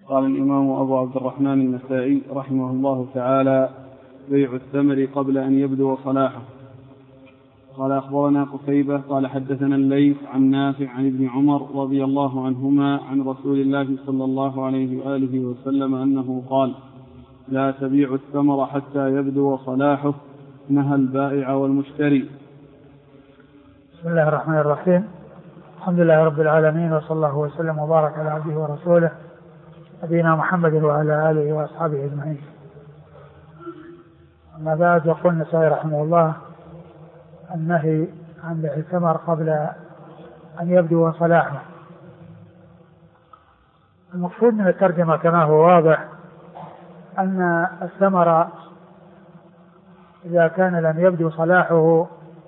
قال الإمام أبو عبد الرحمن النسائي رحمه الله تعالى: بيع الثمر قبل أن يبدو صلاحه. قال أخبرنا قتيبة قال حدثنا الليث عن نافع عن ابن عمر رضي الله عنهما عن رسول الله صلى الله عليه وآله وسلم أنه قال: لا تبيع الثمر حتى يبدو صلاحه، نهى البائع والمشتري. بسم الله الرحمن الرحيم. الحمد لله رب العالمين، وصلى الله وسلم وبارك على عبده ورسوله نبينا محمد وعلى آله وأصحابه أجمعين. أما بعد، يقول النسائي رحمه الله: النهي عن بيع الثمر قبل أن يبدو صلاحه. المقصود من الترجمة كما هو واضح أن الثمر إذا كان لم يبدو صلاحه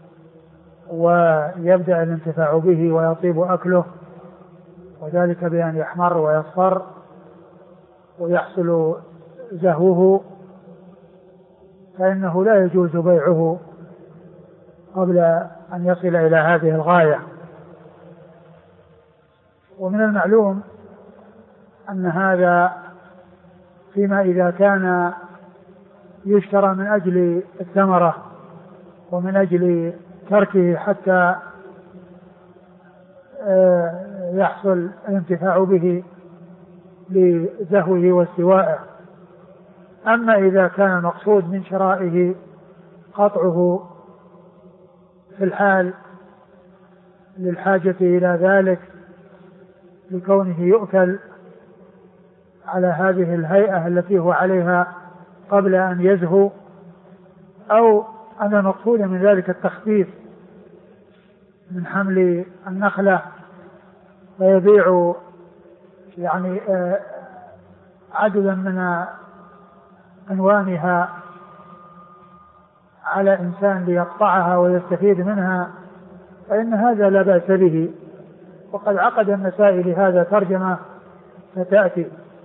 ويبدأ الانتفاع به ويطيب أكله، وذلك بأن يحمر ويصفر ويحصل زهوه، فإنه لا يجوز بيعه قبل أن يصل إلى هذه الغاية. ومن المعلوم أن هذا فيما إذا كان يشترى من أجل الثمرة ومن أجل تركه حتى يحصل الانتفاع به لزهوه واستوائه. أما إذا كان المقصود من شرائه قطعه في الحال للحاجة إلى ذلك، لكونه يؤكل على هذه الهيئة التي هو عليها قبل أن يزهو، أو أن المقصود من ذلك التخفيف من حمل النخلة ويبيع يعني عددا من أنوانها على إنسان ليقطعها ويستفيد منها، فإن هذا لا بأس به. وقد عقد النسائي لهذا ترجمة ستأتي.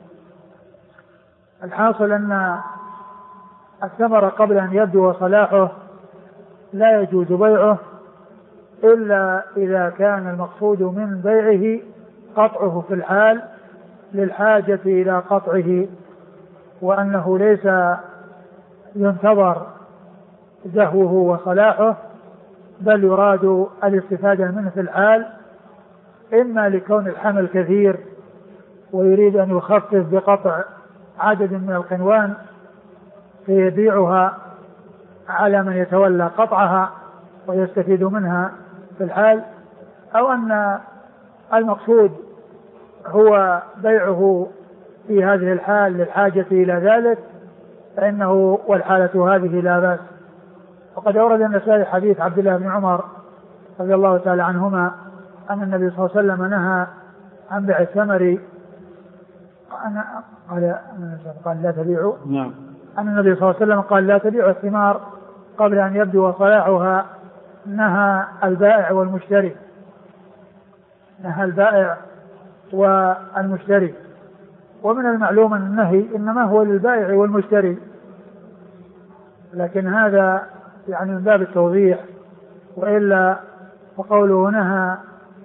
الحاصل أن الثمر قبل أن يبدو صلاحه لا يجوز بيعه إلا إذا كان المقصود من بيعه قطعه في الحال للحاجة إلى قطعه، وأنه ليس ينتظر زهوه وصلاحه، بل يراد الاستفادة منه في الحال، إما لكون الحمل كثير ويريد أن يخفف بقطع عدد من القنوان فيبيعها على من يتولى قطعها ويستفيد منها في الحال، أو أن المقصود هو بيعه في هذه الحال للحاجة إلى ذلك، فإنه والحالة هذه لا بأس. وقد أورد النسائي حديث عبد الله بن عمر رضي الله تعالى عنهما أن النبي صلى الله عليه وسلم نهى عن بيع الثمر، قال لا تبيعوا، أن النبي صلى الله عليه وسلم قال: لا تبيعوا الثمار قبل أن يبدو صلاحها، نهى البائع والمشتري. نهى البائع والمشتري. ومن المعلوم أن النهي إنما هو للبائع والمشتري، لكن هذا يعني من باب التوضيح، وإلا فقوله نهى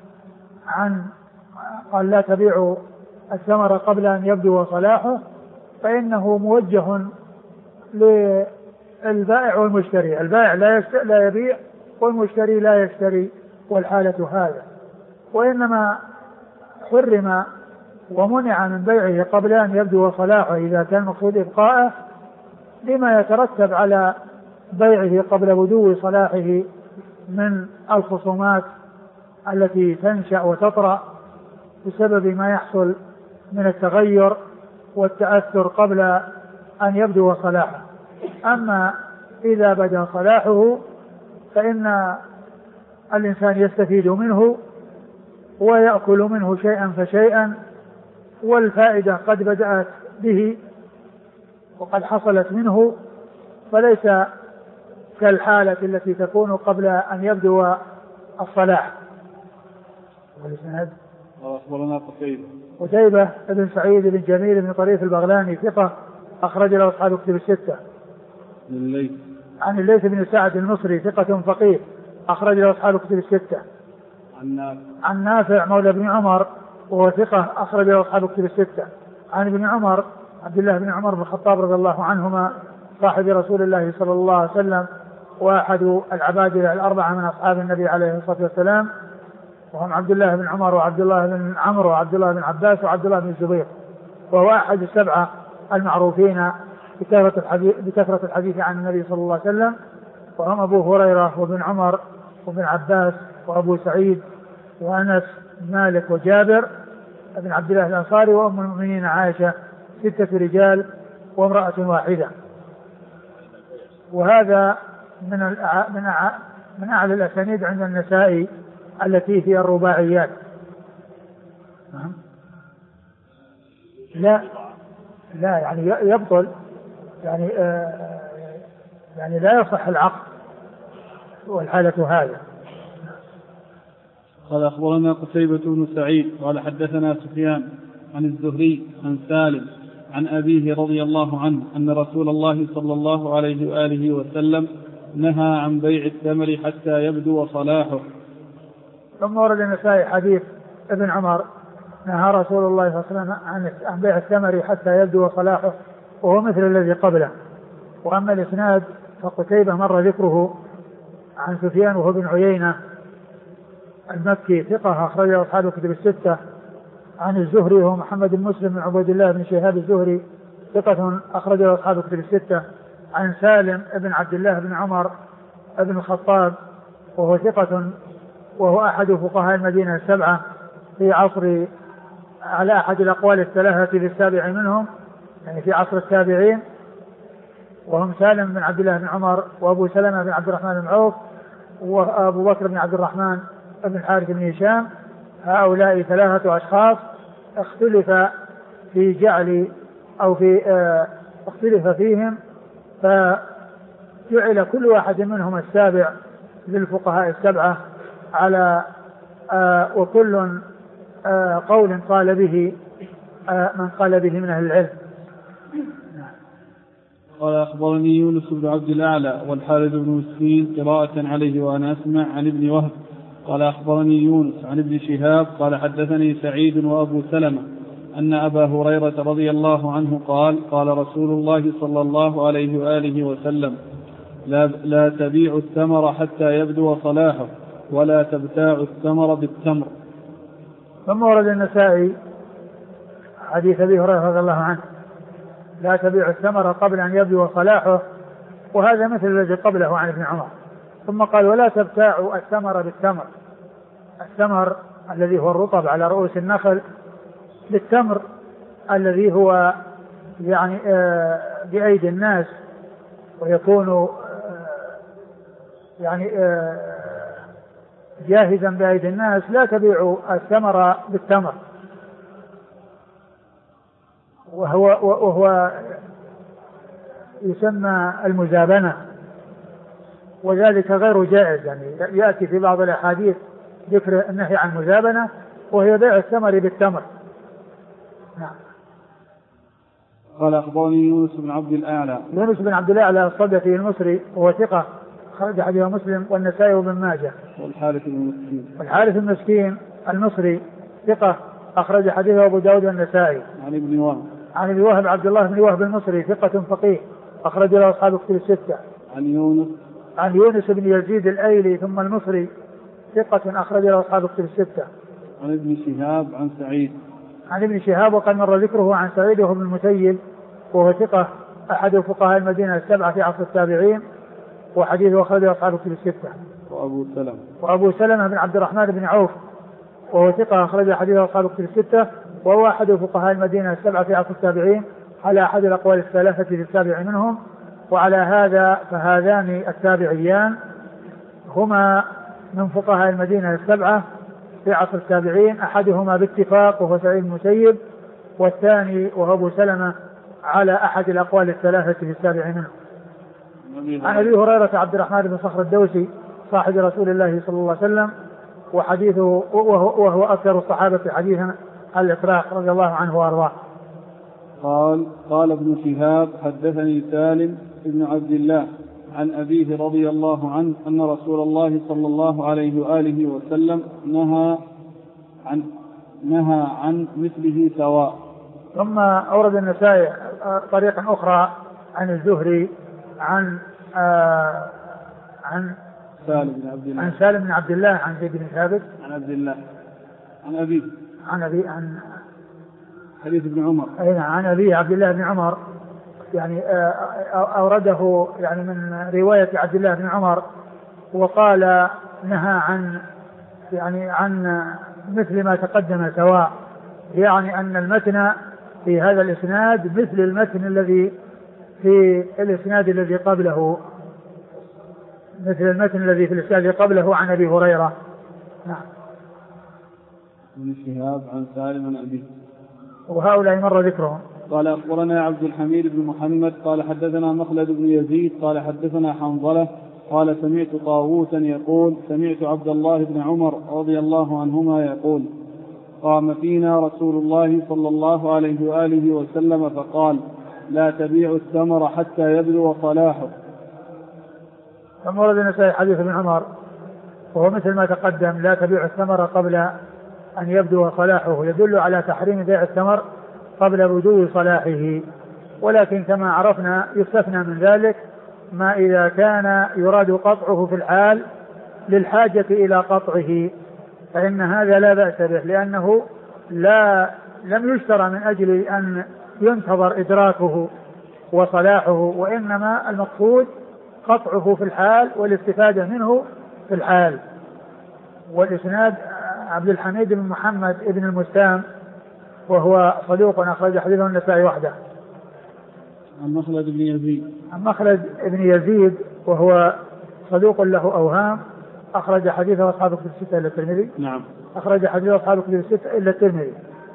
قال لا تبيعوا الثمر قبل أن يبدو صلاحه، فإنه موجه للبائع والمشتري. البائع لا يبيع والمشتري لا يشتري، والحالة هذا. وإنما حرم ومنع من بيعه قبل أن يبدو صلاحه إذا كان مقصود إبقاءه، لما يترتب على بيعه قبل بدو صلاحه من الخصومات التي تنشأ وتطرأ بسبب ما يحصل من التغير والتأثر قبل أن يبدو صلاحه. أما إذا بدا صلاحه فإن الإنسان يستفيد منه ويأكل منه شيئا فشيئا، والفائدة قد بدأت به وقد حصلت منه، فليس كالحالة التي تكون قبل أن يبدو الصلاح. أخبرنا قتيبة بن سعيد بن جميل بن طريف البغلاني ثقة أخرج له أصحاب كتب الستة. عن الليث بن سعد المصري ثقة فقيه أخرج له أصحاب كتب الستة. عن نافع مولى بن عمر وهو ثقة أخرج له أصحاب كتب الستة. عن ابن عمر عبد الله بن عمر بن الخطاب رضي الله عنهما صاحب رسول الله صلى الله عليه وسلم وأحد العبادلة الأربعة من أصحاب النبي عليه الصلاة والسلام، وهم عبد الله بن عمر وعبد الله بن عمرو وعبد الله بن عباس وعبد الله بن الزبير، وهو أحد السبعة المعروفين بكثرة الحديث عن النبي صلى الله عليه وسلم، وهم أبو هريرة وابن عمر وابن عباس وأبو سعيد وأنس مالك وجابر بن عبد الله الأنصاري وأم المؤمنين عائشة، 6 رجال وامرأة واحدة. وهذا من أعلى الأسانيد عند النسائي التي فيها الرباعيات. لا يعني يبطل يعني لا يصح العقد والحالة هذا. قال أخبرنا قتيبة بن سعيد قال حدثنا سفيان عن الزهري عن سالم عن أبيه رضي الله عنه أن رسول الله صلى الله عليه وآله وسلم نهى عن بيع الثمر حتى يبدو صلاحه. ثم ورد النسائي حديث ابن عمر نهى رسول الله صلى الله عليه وسلم عن بيع الثمر حتى يبدو صلاحه، وهو مثل الذي قبله. وأما الإسناد فقتيبة مر ذكره عن سفيان وهو بن عيينة المكي ثقة أخرجه أصحاب الكتب الستة، عن الزهري وهو محمد بن مسلم بن عبيد الله بن شهاب الزهري ثقة أخرجه أصحاب الكتب الستة، عن سالم بن عبد الله بن عمر بن الخطاب وهو ثقة وهو أحد فقهاء المدينة السبعة في عصر على أحد الأقوال الثلاثة في السابع منهم، يعني في عصر التابعين، وهم سالم بن عبد الله بن عمر وأبو سلمة بن عبد الرحمن بن عوف وأبو بكر بن عبد الرحمن بن الحارث بن هشام. هؤلاء 3 أشخاص اختلف في جعل أو في اختلف فيهم، فجعل كل واحد منهم السابع للفقهاء السبعة على وكل قول قال به من قال به من أهل العلم. قال أخبرني يونس بن عبد الأعلى والحارث بن مسكين قراءة عليه وأنا أسمع عن ابن وهب قال أخبرني يونس عن ابن شهاب قال حدثني سعيد وأبو سلمة أن أبا هريرة رضي الله عنه قال رسول الله صلى الله عليه وآله وسلم لا تبيع الثمر حتى يبدو صلاحه ولا تبتاع الثمر بالتمر. ثم ورد النسائي حديث أبي هريرة رضي الله عنه لا تبيع الثمر قبل أن يبدو صلاحه، وهذا مثل الذي قبله عن ابن عمر. ثم قال ولا تبتاع الثمر بالتمر، الثمر الذي هو الرطب على رؤوس النخل بالتمر الذي هو يعني بأيدي الناس ويكون يعني جاهزا بأيدي الناس. لا تبيع الثمر بالتمر، وهو يسمى المزابنة، وذلك غير جائز. يعني يأتي في بعض الأحاديث ذكر النهي عن المزابنة وهي بيع الثمر بالتمر. نعم. قال أخبرني يونس بن عبد الأعلى. يونس بن عبد الأعلى الصدفي المصري وهو ثقة خرج حديثه مسلم والنسائي وابن ماجه. والحارث المسكين المصري ثقة أخرج حديثه أبو داود والنسائي. عن ابن وهب عبد الله بن وهب المصري ثقة فقيه أخرج له أصحاب الكتب الستة. عن يونس بن يزيد الأيلي ثم المصري ثقة أخرج له أصحاب الكتب الستة. عن ابن شهاب عن سعيد. عن ابن شهاب وقد مر ذكره عن سعيد وهو ابن المسيب وهو ثقة أحد فقهاء المدينة السبعة في عصر التابعين، وحديثه أخرجه أصحاب الكتب الستة. وأبو سلمة بن عبد الرحمن بن عوف وهو ثقة أخرج حديثه أصحاب الكتب الستة، وهو أحد فقهاء المدينة السبعة في عصر التابعين على أحد الأقوال الثلاثة في السابع منهم. وعلى هذا فهذان التابعيان هما من فقهاء المدينة السبعة في عصر التابعين، أحدهما باتفاق وهو سعيد المسيب، والثاني وهو أبو سلمة على أحد الأقوال الثلاثة في السابع منهم. عن أبي هريرة عبد الرحمن بن صخر الدوسي صاحب رسول الله صلى الله عليه وسلم وحديثه وهو أكثر الصحابة حديثا الإطراق رضي الله عنه وأرضاه. قال ابن شهاب حدثني سالم بن عبد الله عن أبيه رضي الله عنه أن رسول الله صلى الله عليه وآله وسلم نهى عن مثله سواء. ثم أورد النسائي طريقا أخرى عن الزهري عن سالم بن عبد الله عن زيد بن ثابت عن عبد الله عن أبيه عن حديث ابن عمر عن أبيه عبد الله بن عمر، يعني أورده يعني من رواية عبد الله بن عمر، وقال نهى عن مثل ما تقدم سواء، يعني أن المتن في هذا الإسناد مثل المتن الذي في الإسناد الذي قبله، مثل المتن الذي في الإسناد الذي قبله عن أبي هريرة. نعم. ابن شهاب عن سالم عن أبيه، وهؤلاء مر ذكرهم. قال أخبرنا عبد الحميد بن محمد قال حدثنا مخلد بن يزيد قال حدثنا حنظلة قال سمعت طاووسا يقول سمعت عبد الله بن عمر رضي الله عنهما يقول قام فينا رسول الله صلى الله عليه وآله وسلم فقال لا تبيعوا الثمر حتى يبدو صلاحه. ثم ورد النسائي حديث ابن عمر وهو مثل ما تقدم، لا تبيعوا الثمر قبل أن يبدو صلاحه، يدل على تحريم بيع الثمر قبل بدو صلاحه، ولكن كما عرفنا يستثنى من ذلك ما إذا كان يراد قطعه في الحال للحاجة إلى قطعه، فإن هذا لا بأس به، لأنه لم يشترى من أجل أن ينتظر إدراكه وصلاحه، وإنما المقصود قطعه في الحال والاستفادة منه في الحال. والإسناد عبد الحميد بن محمد ابن المستام وهو صدوق أخرج حديثه النسائي وحده. عن مخلد بن يزيد وهو صدوق له أوهام، أخرج حديثه أصحاب كتب الستة إلا الترمذي. نعم. أخرج حديثه أصحاب كتب الستة إلا الترمذي.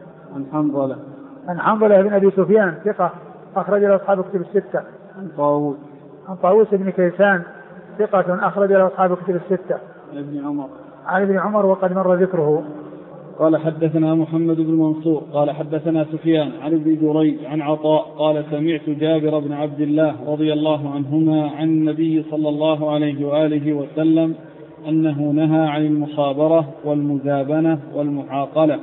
عن حنظلة بن أبي سفيان ثقة أخرج له أصحاب كتب الستة. عن طاووس بن كيسان ثقة أخرج له أصحاب كتب الستة. عن ابن عمر وقد مر ذكره. قال حدثنا محمد بن منصور قال حدثنا سفيان عن ابن جريج عن عطاء قال سمعت جابر بن عبد الله رضي الله عنهما عن النبي صلى الله عليه وآله وسلم أنه نهى عن المخابرة والمزابنة والمعاقلة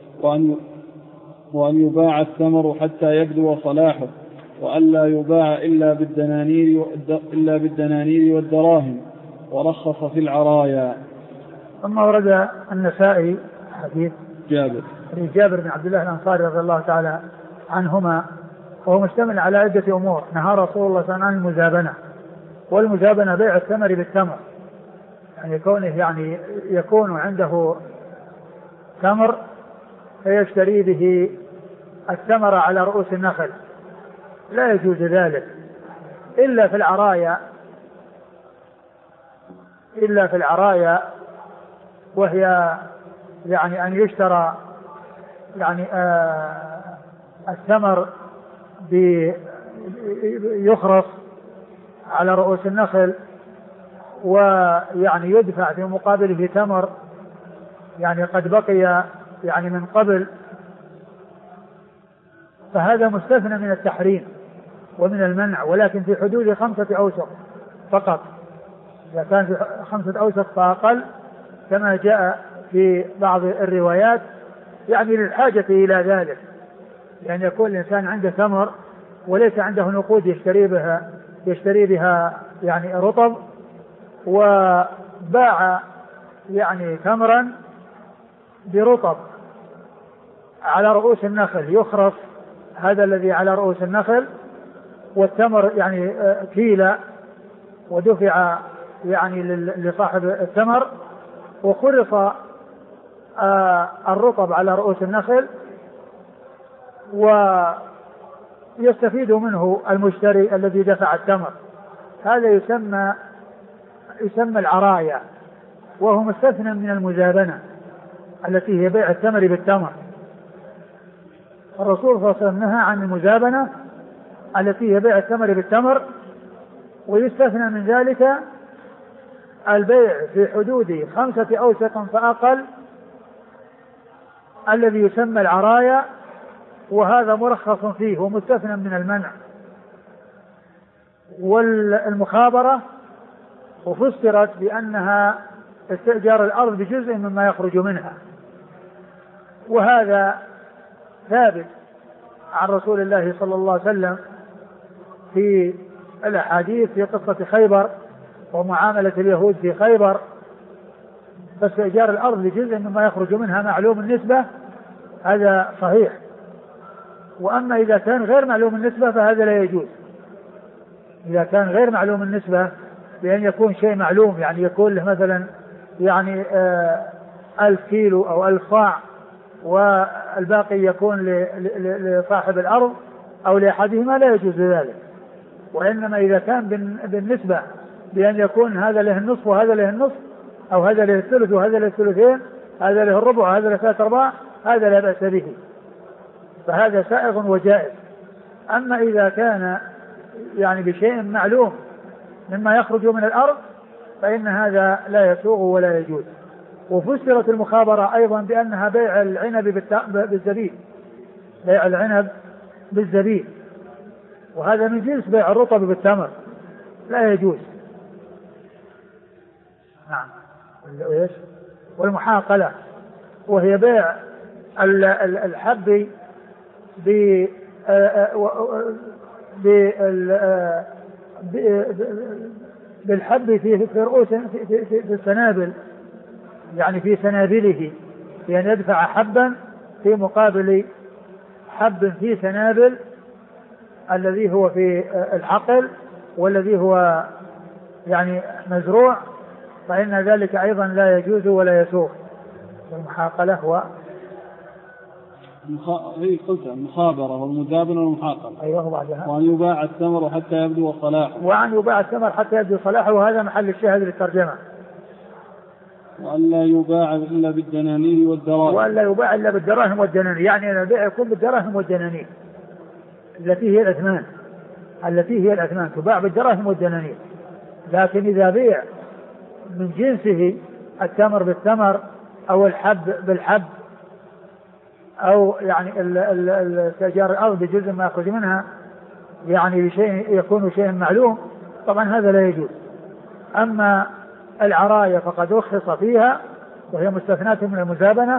وأن يباع الثمر حتى يبدو صلاحه، وألا يباع إلا بالدنانير والدراهم، ورخص في العرايا. ثم ورد النسائي حديث جابر بن عبد الله الأنصاري رضي الله تعالى عنهما، وهو مشتمل على عدة أمور. نهى رسول الله صلى الله عليه وسلم عن المزابنة، والمزابنة بيع الثمر بالتمر، يعني يكون عنده تمر فيشتري به الثمر على رؤوس النخل، لا يجوز ذلك إلا في العرايا، وهي يعني أن يشترى يعني الثمر يخرص على رؤوس النخل، ويعني يدفع في مقابله تمر يعني قد بقي يعني من قبل، فهذا مستثنى من التحريم ومن المنع، ولكن في حدود 5 أوسق فقط. إذا كان في 5 أوسق فأقل كما جاء في بعض الروايات، يعني للحاجة إلى ذلك، يعني يكون الإنسان عنده ثمر وليس عنده نقود يشتري بها يعني رطب، وباع يعني تمرا برطب على رؤوس النخل يخرص هذا الذي على رؤوس النخل، والتمر يعني كيلة ودفع يعني لصاحب التمر، وخرص الرطب على رؤوس النخل، ويستفيد منه المشتري الذي دفع التمر. هذا يسمى العرايا، وهو مستثنى من المزابنة التي هي بيع التمر بالتمر. الرسول صلى الله عليه وسلم نهى عن المزابنة التي هي بيع التمر بالتمر، ويستثنى من ذلك البيع في حدود 5 أوسق فأقل الذي يسمى العرايا، وهذا مرخص فيه ومستثنى من المنع. والمخابرة وفسرت بأنها استئجار الأرض بجزء مما يخرج منها، وهذا ثابت عن رسول الله صلى الله عليه وسلم في الأحاديث في قصة خيبر ومعاملة اليهود في خيبر، فاستئجار الأرض لجزء مما يخرج منها معلوم النسبة هذا صحيح. وأما إذا كان غير معلوم النسبة فهذا لا يجوز. إذا كان غير معلوم النسبة بأن يكون شيء معلوم، يعني يكون له مثلا يعني 1000 كيلو أو 1000 صاع والباقي يكون لصاحب الأرض أو لأحدهما، لا يجوز ذلك. وإنما إذا كان بالنسبة بأن يكون هذا له النصف وهذا له النصف، أو هذا له الثلث وهذا له الثلثين، هذا له الربع وهذا له 3/4، هذا لا بأس به، فهذا سائغ وجائز. أما إذا كان يعني بشيء معلوم مما يخرج من الأرض فإن هذا لا يسوغ ولا يجوز. وفسرت المخابرة أيضا بأنها بيع العنب بالزبيب، بيع العنب بالزبيب، وهذا من جنس بيع الرطب بالتمر، لا يجوز. نعم. والمحاقلة وهي بيع الحب بالحب في رؤوس في السنابل، يعني في سنابله، يعني يدفع حبا في مقابل حب في سنابل الذي هو في الحقل والذي هو يعني مزروع، فإن ذلك أيضا لا يجوز ولا يسوغ. المحاقلة هو قلت المخابرة والمزابنة والمحاقلة. أيوه بعدها. وأن يباع الثمر حتى يبدو صلاحه. وأن يباع الثمر حتى يبدو صلاحه، وهذا محل الشاهد للترجمة. وأن لا يباع إلا بالدنانير والدراهم. وأن لا يباع إلا بالدراهم والدنانير، يعني أن البيع يكون بالدراهم والدنانير التي هي الأثمان تباع بالدراهم والدنانير. لكن إذا بيع من جنسه التمر بالتمر أو الحب بالحب أو يعني استئجار الأرض بجزء ما يخرج منها يعني بشيء يكون شيء معلوم، طبعا هذا لا يجوز. أما العراية فقد رخص فيها وهي مستثناة من المزابنة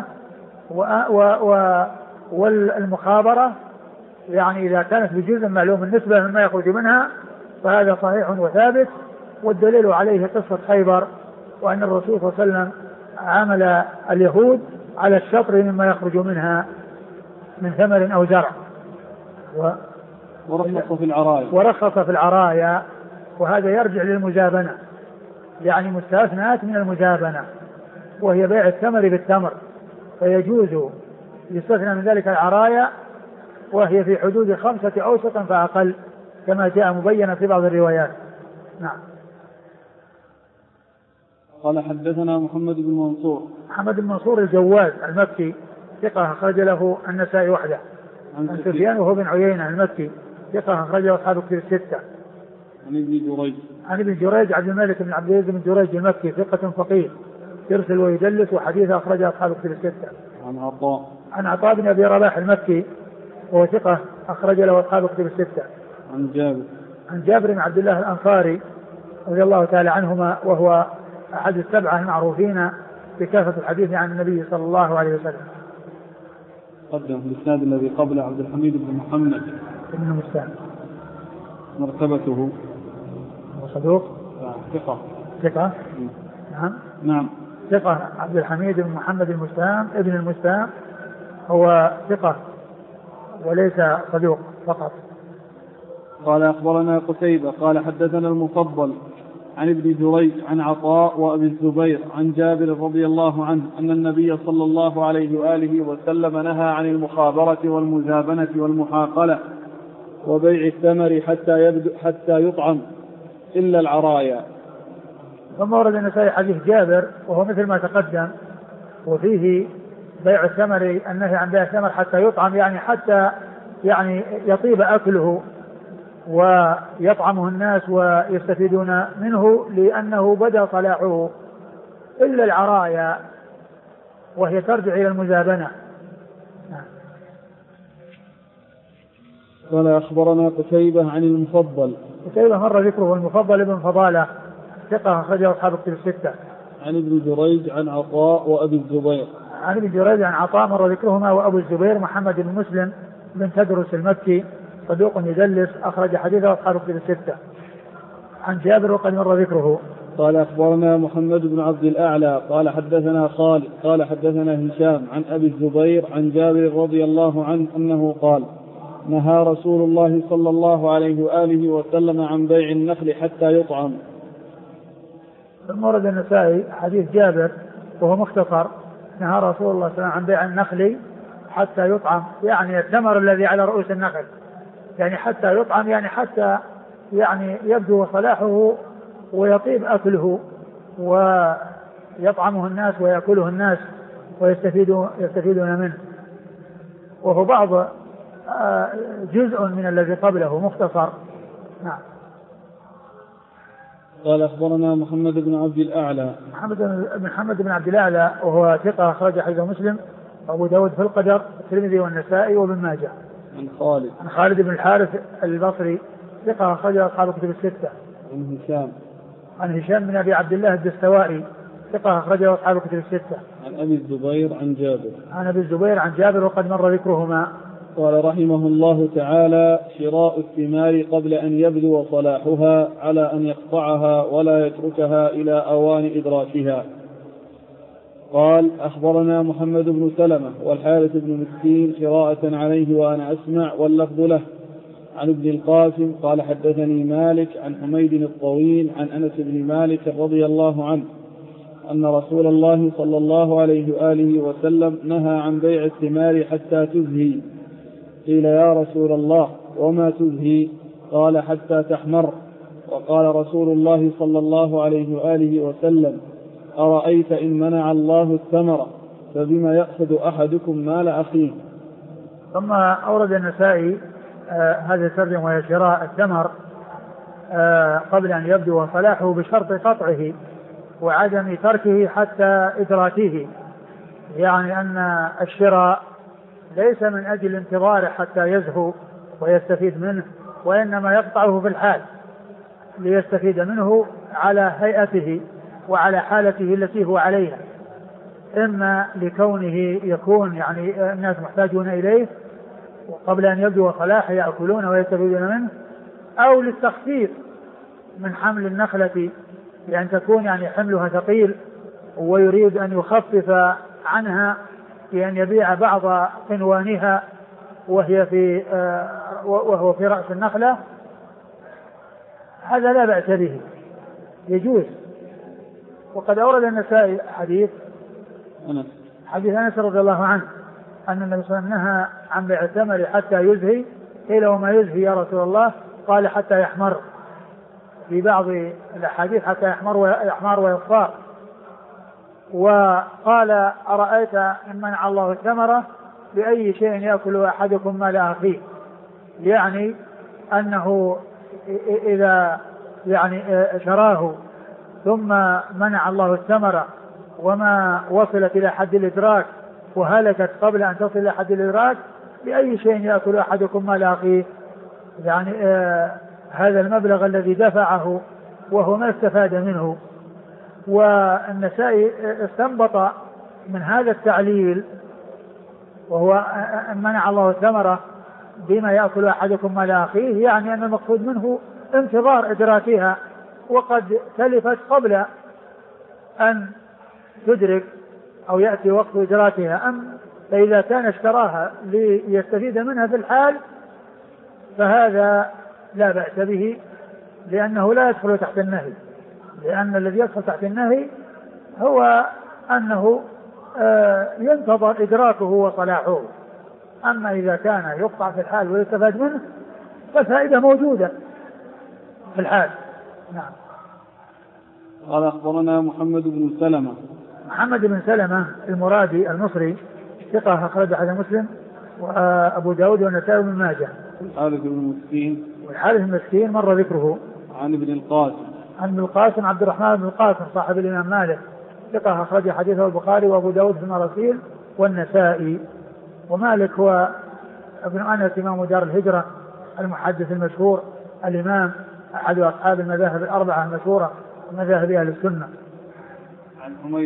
والمخابرة، يعني إذا كانت بجزء معلوم النسبة مما يخرج منها فهذا صحيح وثابت. والدليل عليه قصة خيبر، وأن الرسول صلى الله عليه وسلم عامل اليهود على الشطر مما يخرج منها من ثمر أو زرع، ورخص في العرايا، وهذا يرجع للمزابنة، يعني مستثنات من المزابنة وهي بيع الثمر بالتمر، فيجوز يستثنى من ذلك العرايا وهي في حدود 5 أوسق فأقل كما جاء مبينا في بعض الروايات. نعم. قال حدثنا محمد بن منصور الجواز المكي ثقة أخرج له النسائي وحده. عن سفيان وهو بن عيينة المكي ثقة أخرج له أصحاب كتب الستة. عن ابن جريج عبد الملك بن عبد العزيز بن جريج المكي ثقة فقيه يرسل ويدلس وحديثه أخرجه أصحاب كتب الستة. عن عطاء بن أبي رباح المكي وهو ثقة أخرج له أصحاب كتب الستة. عن جابر بن عبد الله الأنصاري رضي الله تعالى عنهما، وهو أحد السبعة المعروفين بكثرة الحديث عن النبي صلى الله عليه وسلم. قدم في الإسناد الذي قبل عبد الحميد بن محمد بن المستعان، مرتبته صدوق ثقة. نعم ثقة. عبد الحميد بن محمد المستعان ابن المستعان هو ثقة وليس صدوق فقط. قال أخبرنا قتيبة قال حدثنا المفضل عن ابن جريج عن عطاء وأبي الزبير عن جابر رضي الله عنه أن النبي صلى الله عليه وآله وسلم نهى عن المخابرة والمزابنة والمحاقلة وبيع الثمر حتى يطعم إلا العرايا. ثم ورد النسائي حديث جابر وهو مثل ما تقدم، وفيه بيع الثمر، النهي عن بيع الثمر حتى يطعم، يعني حتى يعني يطيب أكله ويطعمه الناس ويستفيدون منه لأنه بدأ صلاحه، إلا العرايا وهي ترجع إلى المزابنة. قال أخبرنا قتيبة عن المفضل. قتيبة مر ذكره، المفضل ابن فضالة ثقة أخرجه أصحاب كتب الستة. عن ابن جريج عن عطاء وأبي الزبير. عن ابن جريج عن عطاء مر ذكرهما، وأبو الزبير محمد بن مسلم بن تدرس المكي صدوق يدلس أخرج حديثه أصحاب الكتب الستة. عن جابر وقد مر ذكره. قال أخبرنا محمد بن عبد الأعلى قال حدثنا خالد قال حدثنا هشام عن أبي الزبير عن جابر رضي الله عنه أنه قال نهى رسول الله صلى الله عليه وآله وسلم عن بيع النخل حتى يطعم. ثم ورد النسائي حديث جابر وهو مختصر نهى رسول الله صلى الله عليه وسلم عن بيع النخل حتى يطعم، يعني الثمر الذي على رؤوس النخل، يعني حتى يطعم يعني حتى يعني يبدو صلاحه ويطيب أكله ويطعمه الناس ويأكله الناس ويستفيدون منه. وهو بعض جزء من الذي قبله مختصر. نعم. قال أخبرنا محمد بن عبد الأعلى محمد بن عبد الأعلى وهو ثقة أخرج حديثه مسلم وأبو داود في القدر الترمذي والنسائي وابن ماجه. عن خالد بن الحارث البصري ثقة أخرج أصحاب الكتب الستة. عن هشام بن أبي عبد الله الدستوائي ثقة أخرجه أصحاب الكتب الستة. عن أبي الزبير عن جابر وقد مر ذكرهما. قال رحمه الله تعالى شراء الثمار قبل أن يبدو صلاحها على أن يقطعها ولا يتركها إلى أوان إدراكها. قال أخبرنا محمد بن سلمة والحارث بن مسكين قراءة عليه وأنا أسمع واللفظ له. عن ابن القاسم قال حدثني مالك عن حميد الطويل عن أنس بن مالك رضي الله عنه أن رسول الله صلى الله عليه وآله وسلم نهى عن بيع الثمار حتى تزهي. قيل يا رسول الله وما تزهي؟ قال حتى تحمر. وقال رسول الله صلى الله عليه وآله وسلم أرأيت إن منع الله الثمرة فبما يأخذ أحدكم مال أخيه. ثم أورد النسائي هذا السر وهي شراء الثمر قبل أن يبدو صلاحه بشرط قطعه وعدم تركه حتى إدراكه، يعني أن الشراء ليس من أجل الانتظار حتى يزهو ويستفيد منه، وإنما يقطعه في الحال ليستفيد منه على هيئته وعلى حالته التي هو عليها، إما لكونه يكون يعني الناس محتاجون إليه وقبل أن يبدو صلاحه يأكلون ويستفيدون منه، أو للتخفيف من حمل النخلة لأن تكون يعني حملها ثقيل ويريد أن يخفف عنها بأن يبيع بعض قنوانها وهو في رأس النخلة. هذا لا بأس به يجوز. وقد أورد النسائي حديث أنس رضي الله عنه أن النبي صلى الله عليه وسلم نهى عن بيع الثمر حتى يزهي. قيل وما يزهي يا رسول الله؟ قال حتى يحمر، في بعض الأحاديث حتى يحمر ويصفار. وقال أرأيت إن منع الله الثمرة بأي شيء يأكل أحدكم مال أخيه، يعني أنه إذا يعني شراه ثم منع الله الثمرة وما وصلت إلى حد الإدراك وهلكت قبل أن تصل إلى حد الإدراك، بأي شيء يأكل أحدكم مال أخيه، يعني هذا المبلغ الذي دفعه وهو ما استفاد منه. والنسائي استنبط من هذا التعليل وهو أن منع الله الثمرة بما يأكل أحدكم مال أخيه، يعني أن المقصود منه انتظار إدراكها وقد تلفت قبل أن تدرك أو يأتي وقت إدراكها. فإذا كان اشتراها ليستفيد منها في الحال فهذا لا بأس به، لأنه لا يدخل تحت النهي، لأن الذي يدخل تحت النهي هو أنه ينتظر إدراكه وصلاحه. أما إذا كان يقطع في الحال ويستفاد منه فالفائدة موجودة في الحال. نعم. قال أخبرنا محمد بن سلمة المرادي المصري ثقة أخرج حديث مسلم وأبو داود والنسائي وابن ماجه. والحارث بن مسكين مر ذكره. عن ابن القاسم عبد الرحمن بن القاسم صاحب الإمام مالك ثقة أخرج حديثه البخاري وأبو داود في المراسيل والنسائي. ومالك هو ابن أنس إمام دار الهجرة المحدث المشهور الإمام أحد أصحاب المذاهب الأربعة المشهورة مذاهب أهل السنة.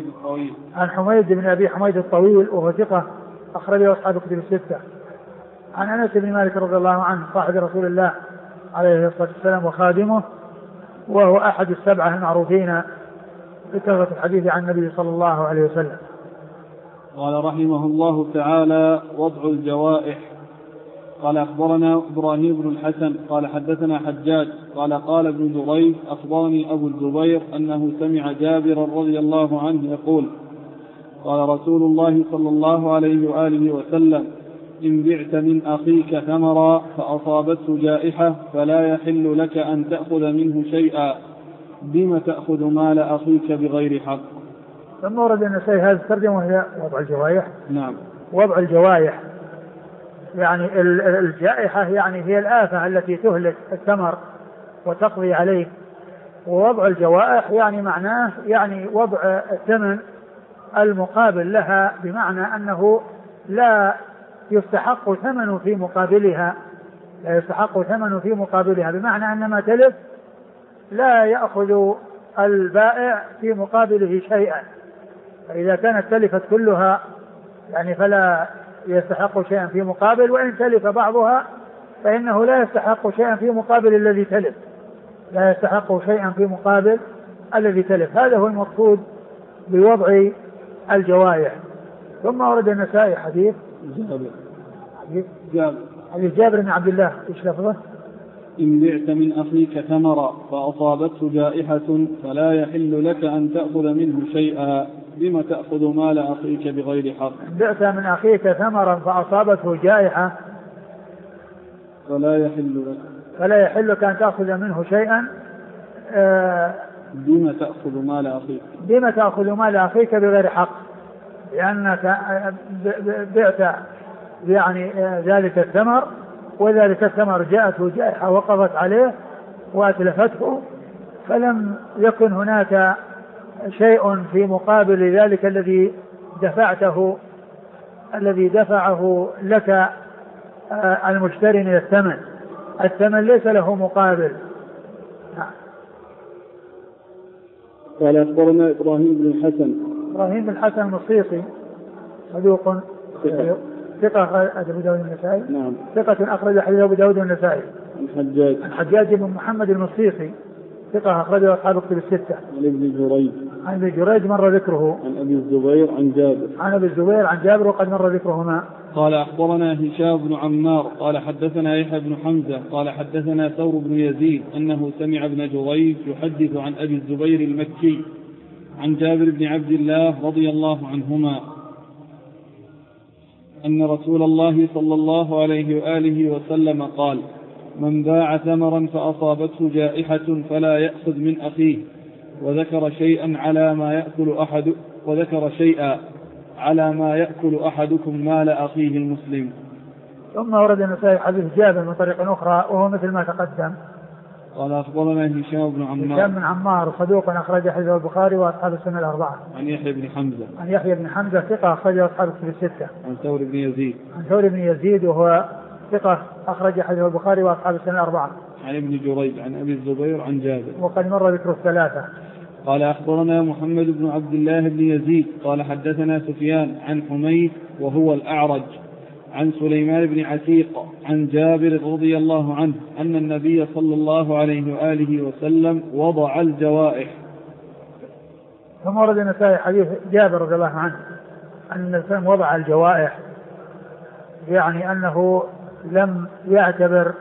عن حميد بن أبي حميد الطويل وهو ثقة أخرجه أصحاب الكتب الستة. عن أنس بن مالك رضي الله عنه صاحب رسول الله عليه الصلاة والسلام وخادمه، وهو أحد السبعة المعروفين بكثرة الحديث عن النبي صلى الله عليه وسلم. قال رحمه الله تعالى: وضع الجوائح. قال أخبرنا إبراهيم بن الحسن قال حدثنا حجاج قال ابن جريج أخبرني أبو الزبير أنه سمع جابرا رضي الله عنه يقول: قال رسول الله صلى الله عليه وآله وسلم: إن بعت من أخيك ثمرا فأصابته جائحة فلا يحل لك أن تأخذ منه شيئا، بم تأخذ مال أخيك بغير حق. ثم ورد النسائي هذا الترجمة وهي وضع الجوائح. نعم. وضع الجوائح يعني الجائحة يعني هي الآفة التي تهلك الثمر وتقضي عليه، ووضع الجوائح يعني معناه يعني وضع الثمن المقابل لها، بمعنى أنه لا يستحق ثمن في مقابلها، لا يستحق ثمن في مقابلها، بمعنى أن ما تلف لا يأخذ البائع في مقابله شيئا، فإذا كانت تلفت كلها يعني فلا يستحق شيئا في مقابل، وإن تلف بعضها فإنه لا يستحق شيئا في مقابل الذي تلف، لا يستحق شيئا في مقابل الذي تلف. هذا هو المقصود بوضع الجوائح. ثم ورد النسائي حديث جابر بن عبد الله، ايش لفظه؟ إن بعت من أخيك ثمرا فأصابته جائحة فلا يحل لك أن تأخذ منه شيئا، بما تأخذ مال أخيك بغير حق. إن بعت من أخيك ثمرا فأصابته جائحة فلا يحل لك أن تأخذ منه شيئا، بما تأخذ مال أخيك، بما تأخذ مال أخيك بغير حق، لأنك بعت يعني ذلك الثمر، وذلك الثمر جاءته جائحة وقضت عليه وأتلفته، فلم يكن هناك شيء في مقابل ذلك الذي دفعه لك المشتري من الثمن ليس له مقابل. قال أخبرنا إبراهيم بن الحسن المصيصي صدوق ثقة أبو داود النسائي. نعم. ثقة أخرج حديث أبو داود النسائي. عن حجاج بن محمد المصيصي ثقة أخرجه أصحاب الكتب الستة. عن ابن جريج مر ذكره. عن أبي الزبير عن جابر وقد مر ذكرهما. قال أخبرنا هشام بن عمار قال حدثنا يحيى بن حمزة قال حدثنا ثور بن يزيد أنه سمع ابن جريج يحدث عن أبي الزبير المكي عن جابر بن عبد الله رضي الله عنهما أن رسول الله صلى الله عليه وآله وسلم قال: من باع ثمرا فأصابته جائحة فلا يأخذ من أخيه، وذكر شيئا على ما يأكل أحدكم مال أخيه المسلم. ثم ورد النسائي حديث جابر من طريق أخرى وهو مثل ما تقدم. قال أخبرنا هشام بن عمار صدوق أخرج حديث البخاري وأصحاب السنة الأربعة. عن يحيى بن حمزة ثقة أخرج أصحاب الكتب الستة. عن ثور بن يزيد وهو ثقة أخرج حديث البخاري وأصحاب السنة الأربعة. عن ابن جريج عن أبي الزبير عن جابر وقد مر ذكر الثلاثة. قال أخبرنا محمد بن عبد الله بن يزيد قال حدثنا سفيان عن حميد وهو الأعرج عن سليمان بن عتيق عن جابر رضي الله عنه أن النبي صلى الله عليه وآله وسلم وضع الجوائح. ثم ورد النسائي حديث جابر رضي الله عنه أن النبي وضع الجوائح، يعني أنه لم يعتبر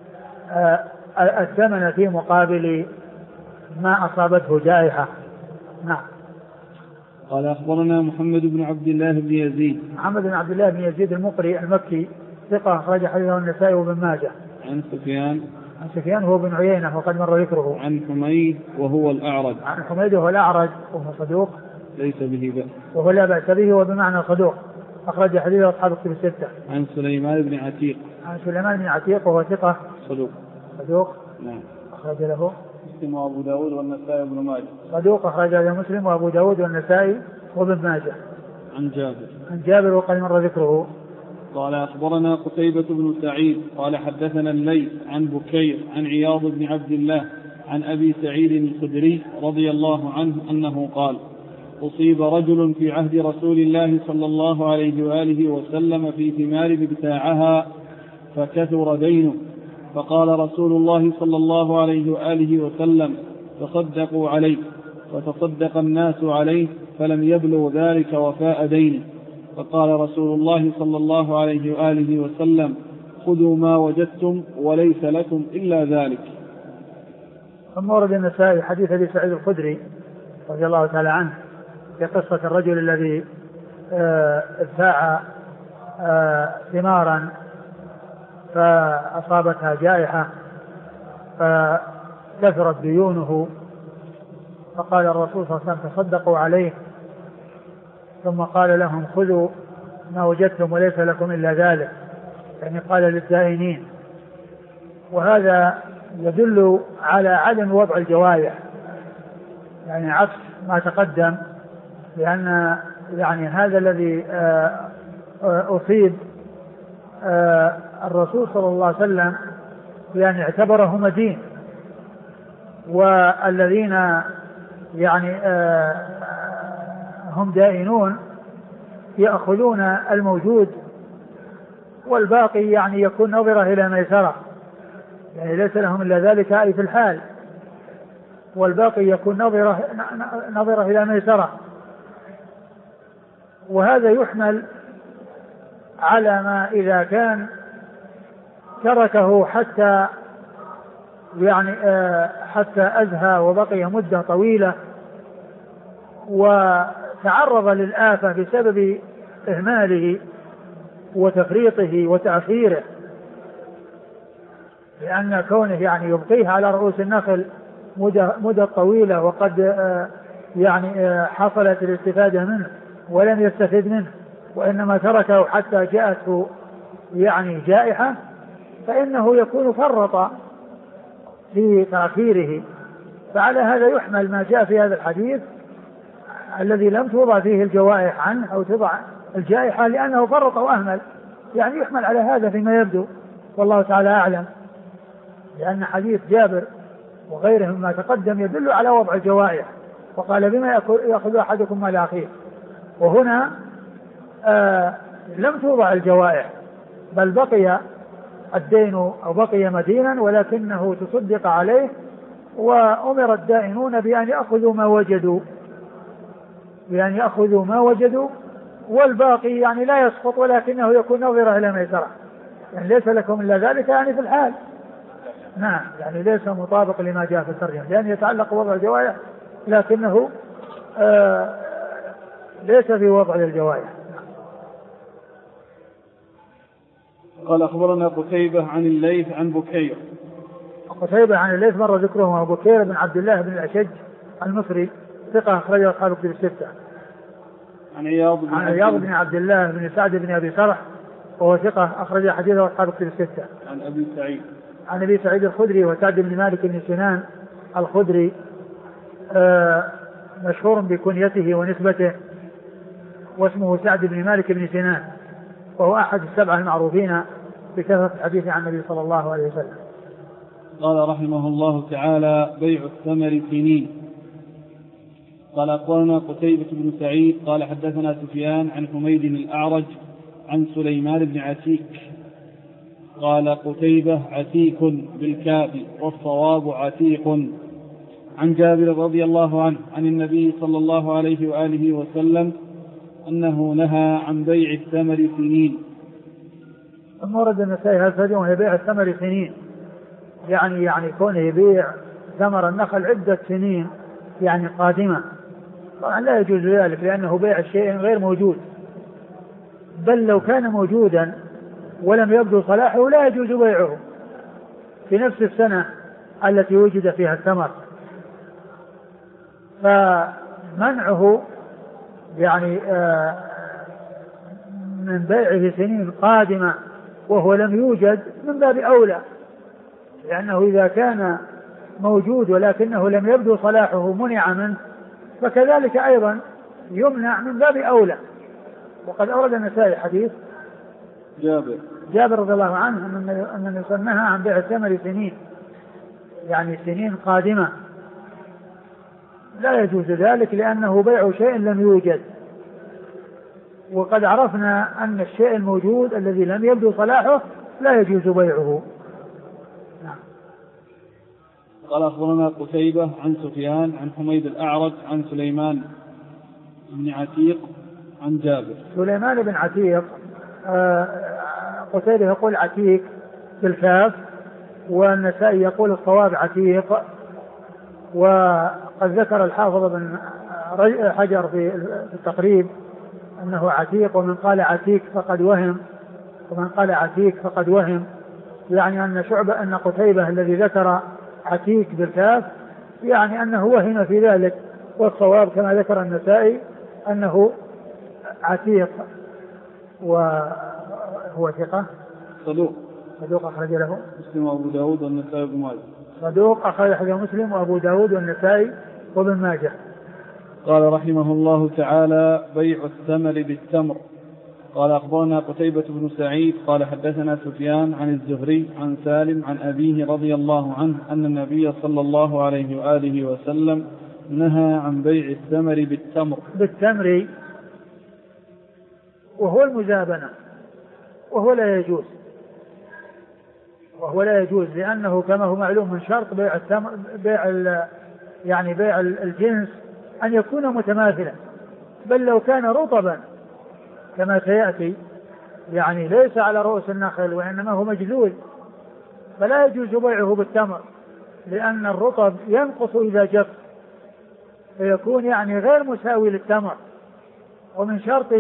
الثمن في مقابل ما أصابته جائحة. نعم. قال أخبرنا محمد بن عبد الله بن يزيد المقري المكي ثقة أخرج حديثه النسائي وابن ماجه. عن سفيان هو بن عيينة وقد مر ذكره. عن حميد وهو الأعرج وهو صدوق ليس به بأس وهو لا بأس به وبمعنى صدوق أخرج حديثه أصحاب الكتب الستة. عن سليمان بن عتيق وهو ثقة صدوق نعم أخرج له مسلم وأبو داود والنسائي وابن ماجه. صدوق أخرج له مسلم وأبو داود والنسائي وابن ماجه. عن جابر وقد مر ذكره. قال أخبرنا قتيبة بن سعيد قال حدثنا الليث عن بكير عن عياض بن عبد الله عن أبي سعيد الخدري رضي الله عنه أنه قال: أصيب رجل في عهد رسول الله صلى الله عليه وآله وسلم في ثمار ابتاعها فكثر دينه، فقال رسول الله صلى الله عليه وآله وسلم: تصدقوا عليه. وتصدق الناس عليه فلم يبلغ ذلك وفاء دينه. فقال رسول الله صلى الله عليه وآله وسلم: خذوا ما وجدتم وليس لكم إلا ذلك. ثم ورد النسائي حديث أبي سعيد الخدري رضي الله تعالى عنه في قصة الرجل الذي ابتاع ثمارا فأصابتها جائحة فكثرت ديونه، فقال الرسول صلى الله عليه وسلم: تصدقوا عليه. ثم قال لهم: خذوا ما وجدتم وليس لكم إلا ذلك، يعني قال للدائنين. وهذا يدل على عدم وضع الجوارح، يعني عكس ما تقدم، لأن يعني هذا الذي أصيب الرسول صلى الله عليه وسلم يعني اعتبره مدين، والذين يعني هم دائنون يأخذون الموجود والباقي يعني يكون نظرة إلى ميسرة، يعني ليس لهم إلا ذلك أي في الحال، والباقي يكون نظرة إلى ميسرة. وهذا يحمل على ما إذا كان تركه حتى يعني حتى أزهى وبقي مدة طويلة وتعرض للآفة بسبب إهماله وتفريطه وتأخيره، لأن كونه يعني يبقيه على رؤوس النخل مدة طويلة وقد يعني حصلت الاستفادة منه ولم يستفد منه، وإنما تركه حتى جاءته يعني جائحة، فإنه يكون فرط في تأخيره. فعلى هذا يحمل ما جاء في هذا الحديث الذي لم توضع فيه الجوائح عنه أو توضع الجائحة لأنه فرط وأهمل، يعني يحمل على هذا فيما يبدو، والله تعالى أعلم، لأن حديث جابر وغيره مما تقدم يدل على وضع الجوائح، وقال: بما يأخذ أحدكم مال أخيه. وهنا لم توضع الجوائح، بل بقي الدين أو بقي مدينا ولكنه تصدق عليه، وأمر الدائنون بأن يأخذوا ما وجدوا والباقي يعني لا يسقط ولكنه يكون نظرة إلى ميسرة، يعني ليس لكم إلا ذلك يعني في الحال. نعم، يعني ليس مطابق لما جاء في الترجمة، لأن يتعلق وضع الجوائح لكنه ليس في وضع الجوائح. قال: أخبرنا قتيبة عن الليث عن بكير. قتيبة عن الليث مر ذكره، بكير بن عبد الله بن الأشج المصري ثقة أخرجه أصحاب الكتب الستة. عن عياض بن عبد الله بن سعد بن أبي سرح وهو ثقة أخرج حديثه أصحاب الكتب الستة. عن أبي سعيد الخدري وسعد بن مالك بن سنان الخدري، مشهور بكنيته ونسبته، واسمه سعد بن مالك بن سنان، وهو أحد السبعة المعروفين بكثرة الحديث عن النبي صلى الله عليه وسلم. قال رحمه الله تعالى: بيع الثمر سنين. قال: أخبرنا قتيبة بن سعيد قال: حدثنا سفيان عن حميد الأعرج عن سليمان بن عتيك. قال قتيبة: عتيك بالكاف والصواب عتيق. عن جابر رضي الله عنه عن النبي صلى الله عليه وآله وسلم أنه نهى عن بيع الثمر سنين. ثم ورد النسائي هذا وهي بيع الثمر سنين، يعني كونه يبيع ثمر النخل عدة سنين يعني قادمة، طبعا لا يجوز ذلك لأنه بيع الشيء غير موجود، بل لو كان موجودا ولم يبدو صلاحه لا يجوز بيعه في نفس السنة التي وجد فيها الثمر. فمنعه يعني من بيعه سنين قادمة وهو لم يوجد من باب أولى، لأنه إذا كان موجود ولكنه لم يبدو صلاحه منع منه، فكذلك أيضا يمنع من باب أولى. وقد أورد النسائي حديث جابر رضي الله عنه أن النبي صلى الله عليه وسلم نهى عن بيع الثمر سنين، يعني سنين قادمة، لا يجوز ذلك لأنه بيع شيء لم يوجد. وقد عرفنا أن الشيء الموجود الذي لم يبدو صلاحه لا يجوز بيعه. قال أخبرنا قتيبة عن سفيان عن حميد الأعرج عن سليمان بن عتيق عن جابر. سليمان بن عتيق قتيبة يقول عتيق بالكاف، والنسائي يقول الصواب عتيق. وقد ذكر الحافظ بن حجر في التقريب أنه عتيق، ومن قال عتيق فقد وهم، ومن قال عتيق فقد وهم، يعني أن قتيبة الذي ذكر عتيق بالكاف يعني أنه وهم في ذلك، والصواب كما ذكر النسائي أنه عتيق. وهو ثقة صدوق أخرج له مسلم وأبو داود والنسائي وابن ماجه. صدوق أخرج له مسلم وأبو داود والنسائي وابن ماجه. قال رحمه الله تعالى: بيع الثمر بالتمر. قال أخبرنا قتيبة بن سعيد قال حدثنا سفيان عن الزهري عن سالم عن أبيه رضي الله عنه أن النبي صلى الله عليه وآله وسلم نهى عن بيع الثمر بالتمر وهو المزابنة، وهو لا يجوز لأنه كما هو معلوم من شرط بيع الثمر بيع الجنس أن يكون متماثلا، بل لو كان رطبا كما سيأتي يعني ليس على رؤوس النخل وإنما هو مجلول فلا يجوز بيعه بالتمر، لأن الرطب ينقص إذا جف فيكون يعني غير مساوي للتمر. ومن شرط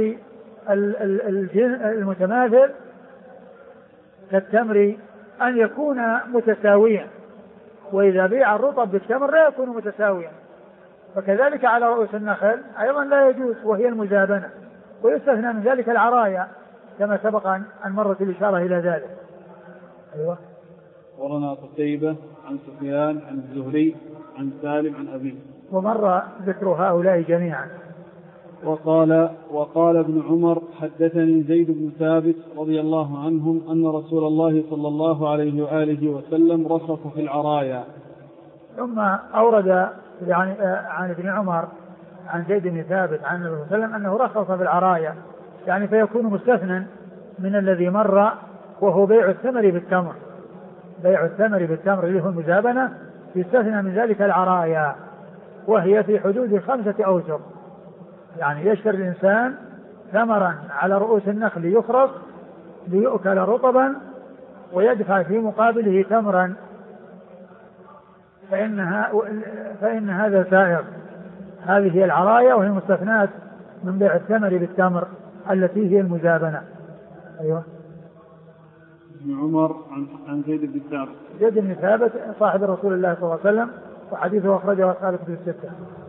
المتماثل كالتمر أن يكون متساويا، وإذا بيع الرطب بالتمر لا يكون متساويا، فكذلك على رؤوس النخل أيضا لا يجوز وهي المزابنة، ويستثنى من ذلك العرايا كما سبق أن مرت الإشارة إلى ذلك. أيوة. ورنا قتيبة عن سفيان عن الزهري عن سالم عن أبيه، ومر ذكر هؤلاء جميعا. وقال ابن عمر: حدثني زيد بن ثابت رضي الله عنهم أن رسول الله صلى الله عليه وآله وسلم رخص في العرايا. ثم أورد عن ابن عمر عن زيد بن ثابت عن النبي صلى الله عليه وسلم أنه رخص في العرايا، يعني فيكون مستثنى من الذي مر وهو بيع الثمر بالتمر. بيع الثمر بالتمر اللي هو المزابنة يستثنى من ذلك العرايا، وهي في حدود 5 أوسق، يعني يشتري الإنسان ثمرا على رؤوس النخل يخرص ليؤكل رطبا ويدفع في مقابله تمرا، فإن هذا سائر. هذه هي العرايا وهي مستثنات من بيع الثمر بالتمر التي هي المزابنة. أيوة. ابن عمر عن زيد بن ثابت. زيد بن ثابت صاحب رسول الله صلى الله عليه وسلم، وحديثه أخرجه أصحاب الكتب الستة.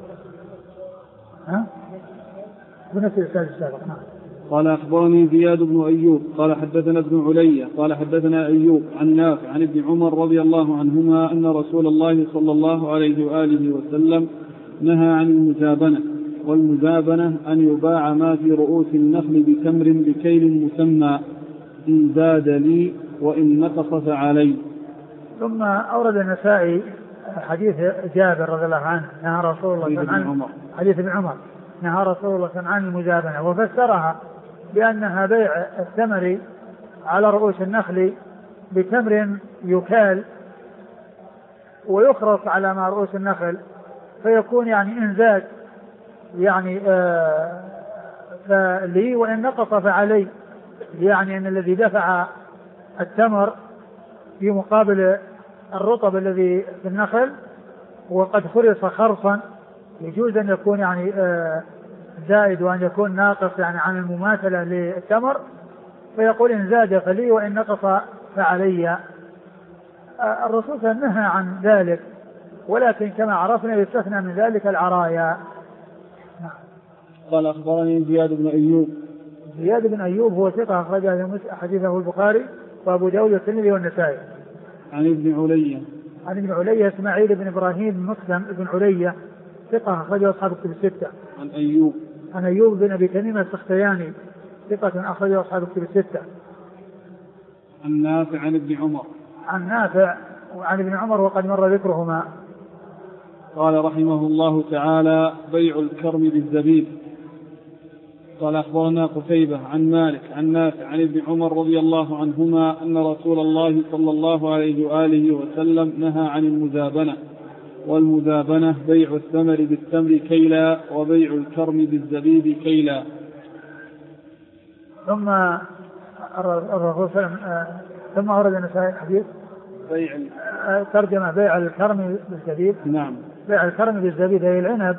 بنفس الإسناد السابق. قال أخبرني زياد بن أيوب قال حدثنا ابن علية قال حدثنا أيوب عن نافع عن ابن عمر رضي الله عنهما أن رسول الله صلى الله عليه وآله وسلم نهى عن المزابنة. والمزابنة أن يباع ما في رؤوس النخل بتمر بكيل مسمى إن زاد لي وإن نقص فعلي. ثم أورد النسائي حديث جابر رضي الله عنه نهى رسول الله صلى الله عليه وسلم حديث ابن عمر نهى رسول الله صلى الله عليه وسلم عن المزابنة، وفسرها بأنها بيع الثمر على رؤوس النخل بتمر يكال ويخرص على ما رؤوس النخل، فيكون يعني إن زاد يعني فلي وإن نقص فعلي، يعني أن الذي دفع التمر في مقابل الرطب الذي في النخل وقد خرص خرصا يجوز أن يكون يعني زائد وأن يكون ناقص يعني عن المماثلة للتمر، فيقول إن زاد فلي وإن نقص فعلي. الرسول نهى عن ذلك، ولكن كما عرفنا يستثنى من ذلك العرايا. قال أخبرني زياد بن أيوب. زياد بن أيوب هو ثقة أخرج حديثه البخاري وأبو داود والترمذي والنسائي. عن ابن علية إسماعيل بن إبراهيم مسلم بن علية ثقة أخرجه أصحاب الكتب الستة. عن أيوب بن أبي تميم السختياني ثقة أخرجه أصحاب الكتب الستة. عن نافع عن ابن عمر. عن نافع وعن ابن عمر وقد مر ذكرهما. قال رحمه الله تعالى: بيع الكرم بالزبيب. قال أخبرنا قتيبة عن مالك عن نافع عن ابن عمر رضي الله عنهما أن رسول الله صلى الله عليه وآله وسلم نهى عن المزابنة، والمزابنة بيع الثمر بالتمر كيلا وبيع الكرم بالزبيب كيلا. ثم الرسول ثم أورد النسائي الحديث ترجمة بيع الكرم بالزبيب. نعم. بيع الكرم بالزبيب هي العنب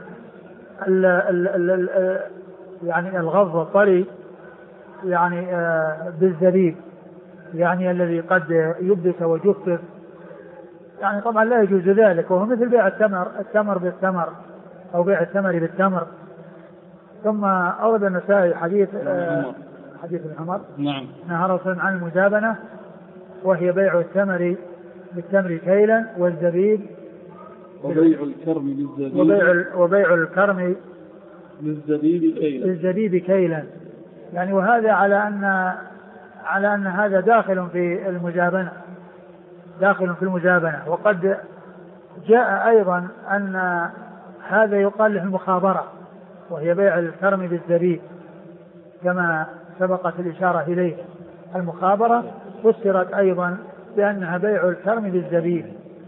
يعني الغض الطري يعني بالزبيب يعني الذي قد يبدس ويجفف يعني طبعا لا يجوز ذلك، وهو مثل بيع التمر بالتمر أو بيع الثمر بالتمر. ثم أورد النسائي حديث ابن عمر. نعم. نهى رسول عن المزابنة وهي بيع الثمر بالتمر كيلا والزبيب وبيع الكرم بالزبيب وبيع الكرم بالزبيب كيلا يعني وهذا على أن هذا داخل في المزابنة. وقد جاء أيضا أن هذا يقال له المخابرة وهي بيع الكرم بالزبيب كما سبقت الإشارة إليه. المخابرة فسرت أيضا بأنها بيع الكرم بالزبيب.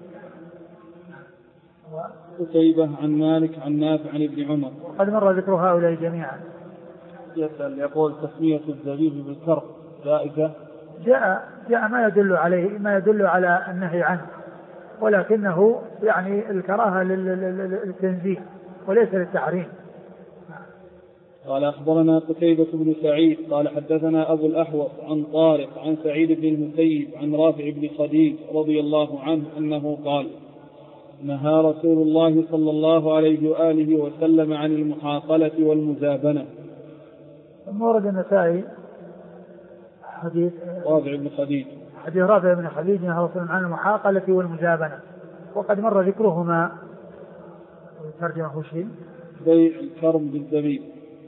قتيبة عن مالك عن نافع عن ابن عمر. وقد مر ذكر هؤلاء جميعا. يسأل يقول تسمية الزبيب بالكرم جائزة؟ جاء ما يدل على النهي عنه، ولكنه يعني الكراهة للتنزيه وليس للتحريم. قال أخبرنا قتيبة بن سعيد قال حدثنا أبو الأحوص عن طارق عن سعيد بن المسيب عن رافع بن خديج رضي الله عنه أنه قال نهى رسول الله صلى الله عليه وآله وسلم عن المحاقلة والمزابنة. ثم ورد النسائي حديث رافع بن خديج نهى رسول الله عن المحاقلة والمزابنة، وقد مر ذكرهما. ترجمه شيء بيع الكرم بالزبيب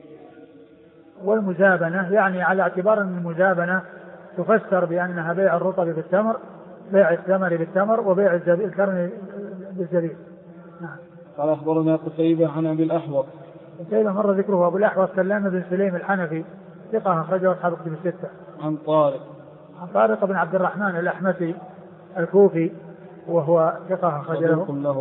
والمزابنة يعني على اعتبار أن المزابنة تفسر بأنها بيع الرطب بالتمر، بيع الثمر بالتمر، وبيع الكرم بالزبيب. نعم. قال أخبرنا قتيبة عن أبي الأحوص. قتيبة مر ذكره. أبو الأحوص سلام بن سليم الحنفي ثقة أخرجه أصحاب الكتب الستة. عن طارق بن عبد الرحمن الأحمسي الكوفي وهو ثقة أخرج له.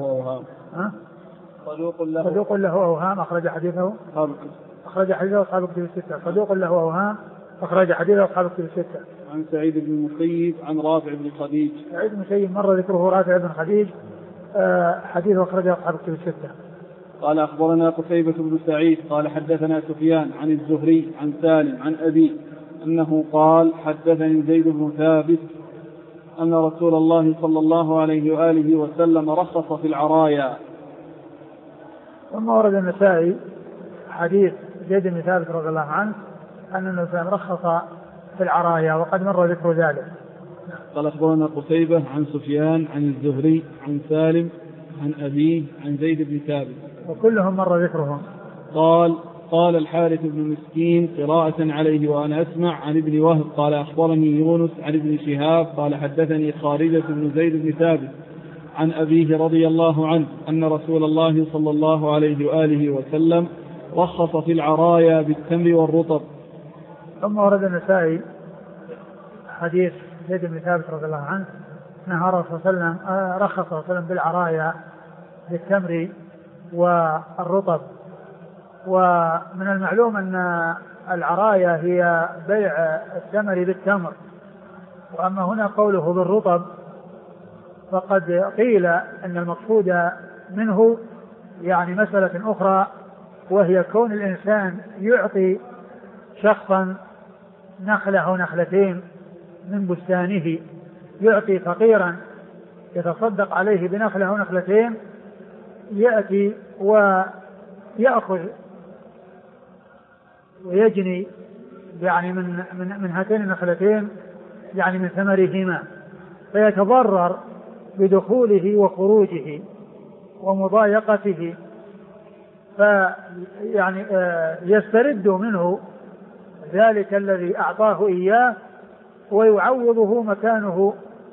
صدوق له أوهام أخرج حديثه أصحاب الكتب الستة. صدوق له أوهام أخرج حديثه أصحاب الكتب الستة. عن سعيد بن المسيب عن رافع بن خديج. سعيد بن المسيب مر ذكره. رافع بن خديج حديثه أخرجه أصحاب الكتب الستة. قال أخبرنا قتيبة بن سعيد قال حدثنا سفيان عن الزهري عن سالم عن أبي أنه قال حدثني زيد بن ثابت أن رسول الله صلى الله عليه وآله وسلم رخص في العرايا. ثم ورد النسائي حديث زيد بن ثابت رضي الله عنه أن النبي رخص في العرايا، وقد مر ذكر ذلك. قال أخبرنا قتيبة عن سفيان عن الزهري عن سالم عن أبيه عن زيد بن ثابت وكلهم مر ذكرهم. قال الحارث بن مسكين قراءة عليه وأنا أسمع عن ابن وهب قال أخبرني يونس عن ابن شهاب قال حدثني خارجة بن زيد بن ثابت عن أبيه رضي الله عنه أن رسول الله صلى الله عليه وآله وسلم رخص في العرايا بالتمر والرطب. ثم ورد النسائي حديث زيد بن ثابت رضي الله عنه نهى رسول الله رخص صلى الله عليه وسلم بالعرايا بالتمر والرطب. ومن المعلوم أن العرايا هي بيع الثمر بالتمر، وأما هنا قوله بالرطب فقد قيل أن المقصود منه يعني مسألة أخرى، وهي كون الإنسان يعطي شخصا نخلة أو نخلتين من بستانه، يعطي فقيرا يتصدق عليه بنخلة أو نخلتين، يأتي ويأخذ ويجني يعني من هاتين النخلتين يعني من ثمرهما، فيتضرر بدخوله وخروجه ومضايقته، فيعني يسترد منه ذلك الذي أعطاه إياه ويعوضه مكانه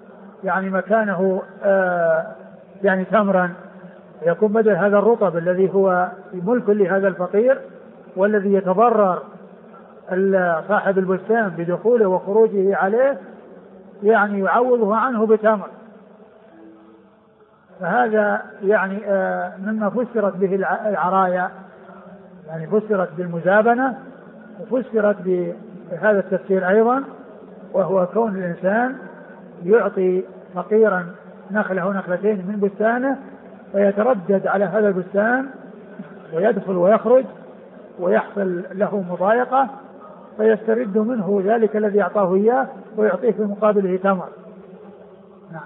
يعني تمرا، يكون بدل هذا الرطب الذي هو ملك لهذا الفقير والذي يتضرر صاحب البستان بدخوله وخروجه عليه يعني يعوضه عنه بتمر. فهذا يعني مما فسرت به العرايا، يعني فسرت بالمزابنة وفسرت بهذا التفسير أيضا، وهو كون الإنسان يعطي فقيرا نخلة ونخلتين من بستانه ويتردد على هذا البستان ويدخل ويخرج ويحصل له مضايقة فيسترد منه ذلك الذي أعطاه إياه ويعطيه في مقابله تمر. نعم.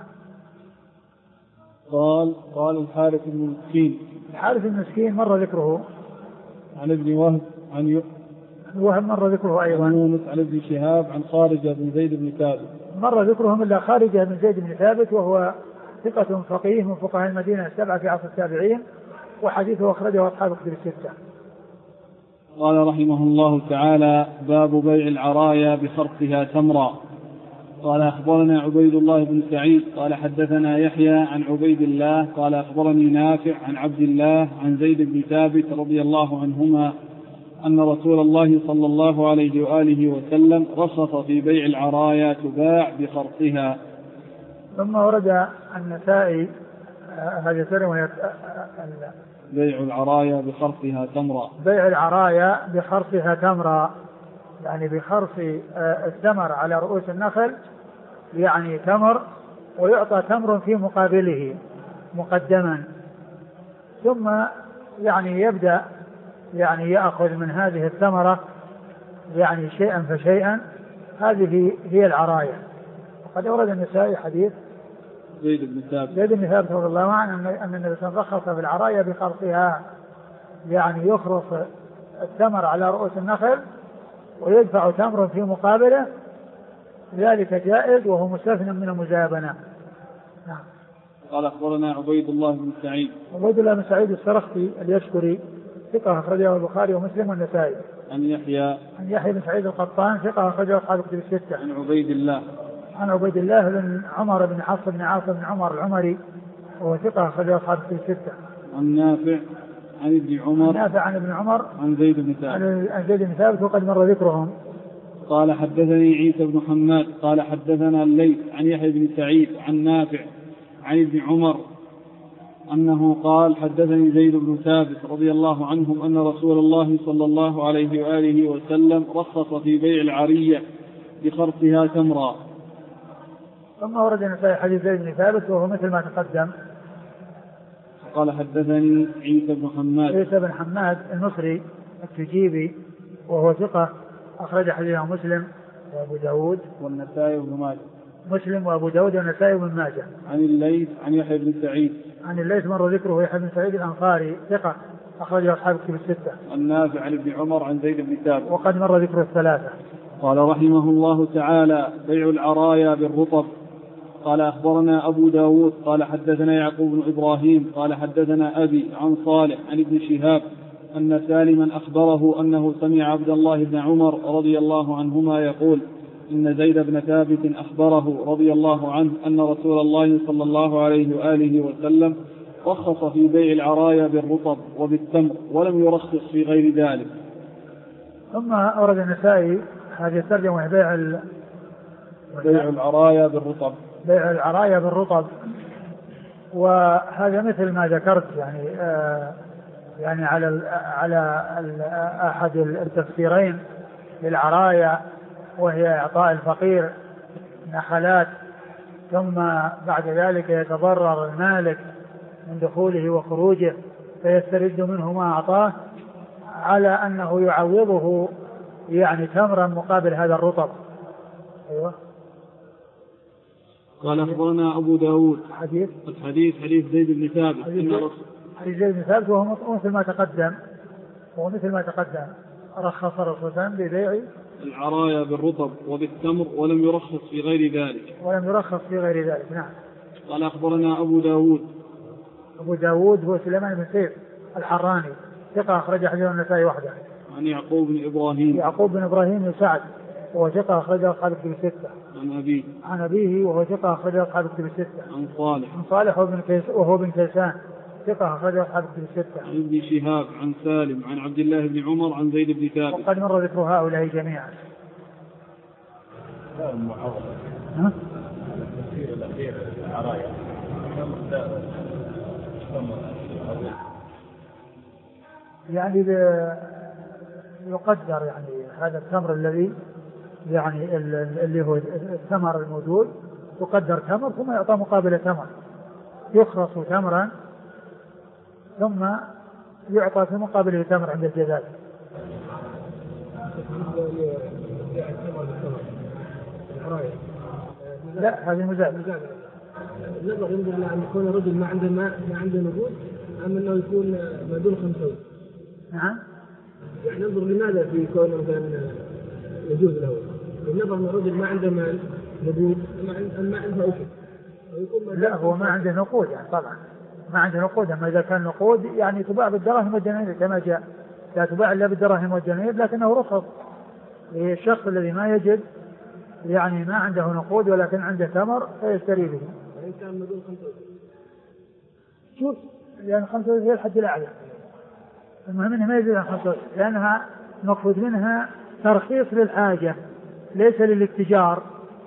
قال الحارث بن مسكين. الحارث بن مسكين مر ذكره عن ابن وهب عن وهب مر ذكره أيضا. عن يونس عن ابن شهاب عن خارجة بن زيد بن ثابت. مر ذكرهم إلا خارجة بن زيد بن ثابت وهو ثقة فقيه من فقهاء المدينة السبعة في عصر التابعين، وحديثه أخرجه أصحاب كتب الستة. قال رحمه الله تعالى: باب بيع العرايا بخرقها تمرا. قال أخبرنا عبيد الله بن سعيد قال حدثنا يحيى عن عبيد الله قال أخبرني نافع عن عبد الله عن زيد بن ثابت رضي الله عنهما أن رسول الله صلى الله عليه وآله وسلم رخص في بيع العرايا تباع بخرقها. ثم ورد النسائي هذه الترجمة: بيع العرايا بخرقها تمرا. بيع العرايا بخرقها تمرا، يعني بخرق الثمر على رؤوس النخل، يعني تمر، ويعطى تمر في مقابله مقدما، ثم يعني يبدأ يعني يأخذ من هذه الثمرة يعني شيئا فشيئا. هذه هي العرايا. وقد ورد النسائي حديث زيد بن ثابت رضي الله عنه أن النبي صلى الله عليه وسلم رخص في العرايا بخرقها، يعني يخرص الثمر على رؤوس النخل ويدفع تمر في مقابله، ذلك جائز وهو مستثنى من المزابنة. نعم. قال أخبرنا عبيد الله بن سعيد. عبيد الله بن سعيد السرخسي اليشكري ثقة أخرجه البخاري ومسلم والنسائي. عن يحيى بن سعيد القطان ثقة أخرجه أصحاب الكتب الستة. عن عبيد الله بن عمر بن حفص بن عاصم بن عمر العمري وهو ثقة أخرجه أصحاب الكتب الستة. عن نافع عن ابن عمر عن زيد بن ثابت وقد مر ذكرهم. قال حدثني عيسى بن حماد قال حدثنا الليث عن يحيى بن سعيد عن نافع عن ابن عمر أنه قال حدثني زيد بن ثابت رضي الله عنهم أن رسول الله صلى الله عليه وآله وسلم رخص في بيع العرية بخرقها تمرا. ثم ورد النسائي حديث زيد بن ثابت وهو مثل ما تقدم. قال حدثني عيسى بن حماد المصري التجيبي وهو ثقة أخرج حديثه مسلم وأبو داود والنسائي وابن ماجه. مسلم وأبو داود والنسائي وابن ماجه. عن الليث عن يحيى بن سعيد. عن الليث مر ذكره يحيى بن سعيد الأنصاري ثقة أخرج أصحاب الكتب الستة. النافع عن ابن عمر عن زيد بن ثابت وقد مر ذكر الثلاثة. قال رحمه الله تعالى: بيع العرايا بالرطب. قال أخبرنا أبو داود قال حدثنا يعقوب بن إبراهيم قال حدثنا أبي عن صالح عن ابن شهاب أن سالما أخبره أنه سمع عبد الله بن عمر رضي الله عنهما يقول: إن زيد بن ثابت أخبره رضي الله عنه أن رسول الله صلى الله عليه وآله وسلم رخص في بيع العرايا بالرطب وبالتمر ولم يرخص في غير ذلك. ثم أورد النسائي هذه الترجمة: بيع العرايا بالرطب. بيع العرايا بالرطب، وهذا مثل ما ذكرت يعني على أحد التفسيرين للعرايا، وهي إعطاء الفقير نخلات ثم بعد ذلك يتضرر المالك من دخوله وخروجه فيسترد منه ما أعطاه، على أنه يعوضه يعني تمرا مقابل هذا الرطب. أيوة. قال أخبرنا أبو داود حديث زيد بن ثابت حديث زيد بن ثابت وهو مثل ما تقدم رخص الرسول ببيع العرايا بالرطب وبالتمر ولم يرخص في غير ذلك. نعم. قال أخبرنا أبو داود هو سليمان بن سيف الحراني ثقة أخرج حديث النسائي وحده. عن يعقوب بن إبراهيم سعد وهو ثقة أخرج أصحاب الكتب الستة. عن أبيه وهو ثقة أخرج أصحاب الكتب الستة. عن صالح وهو بن كيسان ثقة أخرجه أصحاب الكتب الستة. عن ابن شهاب عن سالم عن عبد الله بن عمر عن زيد بن ثابت. وقد مر ذكر هؤلاء جميعا. التفسير الأخير العرايا يعني يقدر يعني هذا التمر الذي يعني اللي هو الثمر الموجود يقدر تمر ثم يعطى مقابل تمر، يخرص تمرا ثم يعطى في مقابله تمر عند الجزاء. لا هذه مزاد. نظر ينظر إلى أن يكون الرجل ما عنده نقود أم أنه يكون ما دون 50. نعم. يعني ننظر لماذا في كونه مثلا يجوز له. النظر أن الرجل ما عنده مال نقود ما عنده أوكي. لا هو ما عنده نقود يعني طبعا ما عنده نقود، أما إذا كان نقود يعني تباع بالدراهم والدنانير كما جاء، لا تباع إلا بالدراهم والدنانير، لكنه رخص للشخص الذي ما يجد يعني ما عنده نقود ولكن عنده تمر فيشتري به. وإن كان مدون 5 شوف لأن 5 هي الحد الأعلى، المهم أنه ما يزيد عن 5 لأنها مقصود منها ترخيص للحاجة ليس للاتجار،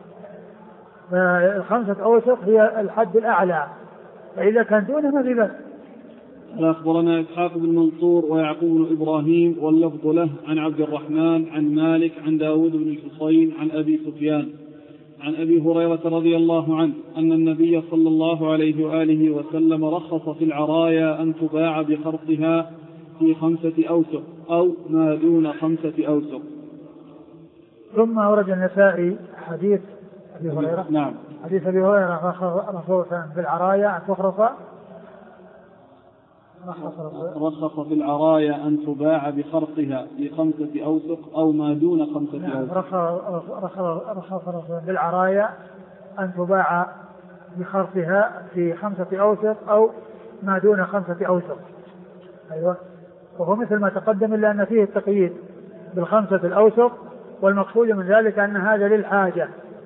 ف5 أوسق هي الحد الأعلى، فإذا كان دونه ما في بس. أخبرنا إسحاق بن منصور ويعقوب بن إبراهيم واللفظ له عن عبد الرحمن عن مالك عن داود بن الحصين عن أبي سفيان عن أبي هريرة رضي الله عنه أن النبي صلى الله عليه وآله وسلم رخص في العرايا أن تباع بخرطها في 5 أوسق أو ما دون 5 أوسق. ثم أورد النسائي حديث أبي هريرة. نعم. حديث أبي هريرة رخص في العرايا أن تخرص. رخص في العرايا أن تباع بخرطها في 5 أوسق أو ما دون 5 أوسق. رخص في العرايا أن تباع بخرطها في 5 أوسق أو ما دون 5 أوسق. أيوة. وهو مثل ما تقدم إلا أن فيه التقييد بال5 الأوسق، والمقصود من ذلك أن هذا للحاجة،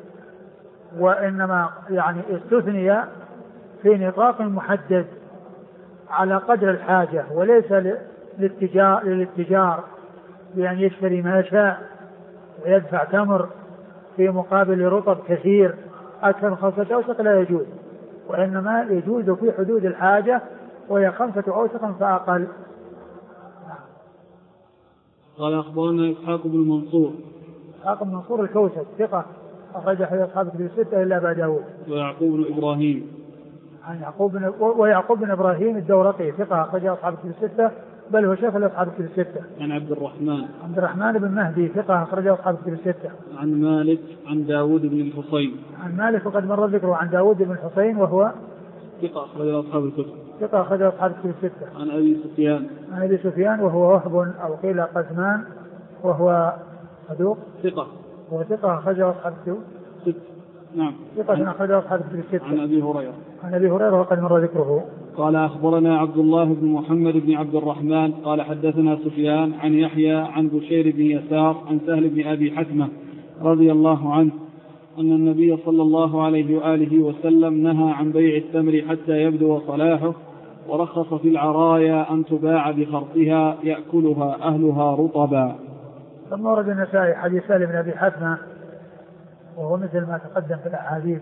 وإنما يعني استثني في نطاق محدد على قدر الحاجة، وليس للاتجار بأن يشتري ما يشاء ويدفع تمر في مقابل رطب كثير أكثر من 5 أوسق، لا يجوز، وإنما يجوز في حدود الحاجة وهي 5 أوسق فأقل. قال أخبرنا إسحاق بن منصور. إسحاق بن منصور الكوسج ثقة أخرج حديث أصحاب الكتب الستة إلا أبا داود. ويعقوب بن إبراهيم. ويعقوب بن إبراهيم الدورقي ثقة أخرج أصحاب الكتب الستة بل هو شيخ أصحاب الكتب الستة. عن عبد الرحمن بن مهدي ثقة أخرج أصحاب الكتب الستة. عن مالك عن داود بن الحصين. عن مالك وقد مر ذكره عن داود بن الحصين وهو ثقة أخرج أصحاب الكتب. ثقة أخرج أصحاب الكتب الستة. عن أبي سفيان وهو وهب أو قيل قزمان وهو صدوق ثقة. هو ثقة أخرج أصحاب الكتب. نعم. ثقة أخرج أصحاب الكتب الستة. عن أبي هريرة وقد مر ذكره. قال أخبرنا عبد الله بن محمد بن عبد الرحمن قال حدثنا سفيان عن يحيى عن بشير بن يسار عن سهل بن أبي حتمة رضي الله عنه أن النبي صلى الله عليه وآله وسلم نهى عن بيع التمر حتى يبدو صلاحه، ورخص في العرايا أن تباع بخرطها يأكلها أهلها رطبا. ثم ورد النسائي حديث سهل بن أبي حتمة وهو مثل ما تقدم في الأحاديث.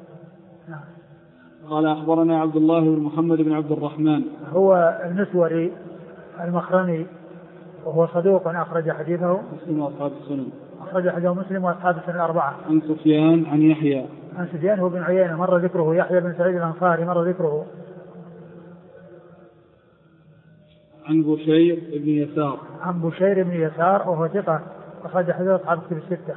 قال أخبرنا عبد الله بن محمد بن عبد الرحمن هو المسوري المخرمي وهو صدوق أخرج حديثه مسلم وأصحاب السنن. أخرج حديثه مسلم وأصحاب السنن 4. عن سفيان عن يحيى. عن سفيان هو بن عيينة مر ذكره. يحيى بن سعيد الأنصاري مر ذكره. عن بشير بن يسار. عن بشير بن يسار وهو ثقة أخرج حديثه أصحاب الكتب الستة.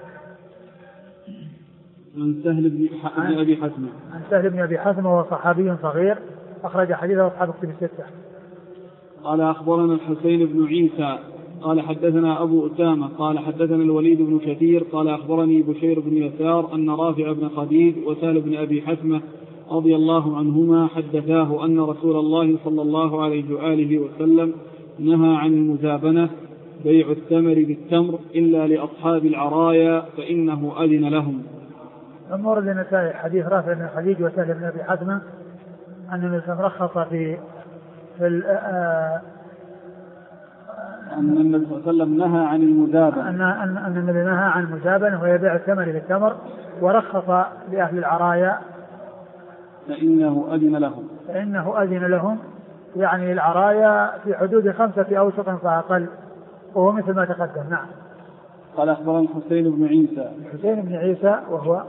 عن سهل بن أبي حتمة. عن سهل بن أبي حتمة وهو صحابي صغير أخرج حديثه أصحاب الكتب الستة. قال أخبرنا الحسين بن عيسى قال حدثنا أبو أسامة قال حدثنا الوليد بن كثير قال أخبرني بشير بن يسار أن رافع بن خديج وسهل بن أبي حتمة رضي الله عنهما حدثاه أن رسول الله صلى الله عليه وآله وسلم نهى عن المزابنة بيع التمر بالتمر إلا لأصحاب العرايا فإنه أذن لهم. ثم ورد النسائي حديث رافع بن خديج وسهل بن أبي حتمة أن النبي رخص في أن النبي صلى الله عليه وسلم نهى عن المزابنة، أن النبي نهى عن المزابنة ويبيع الثمر بالتمر، ورخص لأهل العرايا فإنه أذن لهم يعني العرايا في حدود 5 أوسق فأقل، وهو مثل ما تقدم. نعم. قال أخبرنا حسين بن عيسى وهو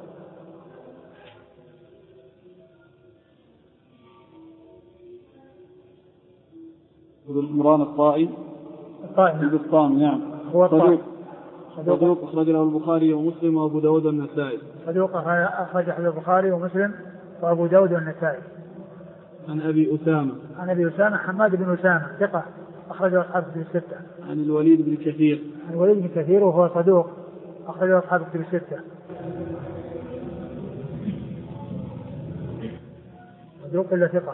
عمران الطائي البسطامي. نعم. هو صدوق أخرج له البخاري ومسلم وأبو داود والنسائي. صدوق أخرج له البخاري ومسلم وأبو داود والنسائي. عن أبي أسامة حماد بن أسامة ثقة أخرجه أصحاب الكتب الستة. عن الوليد بن كثير وهو صدوق أخرجه أصحاب الكتب الستة. صدوق إلا ثقة.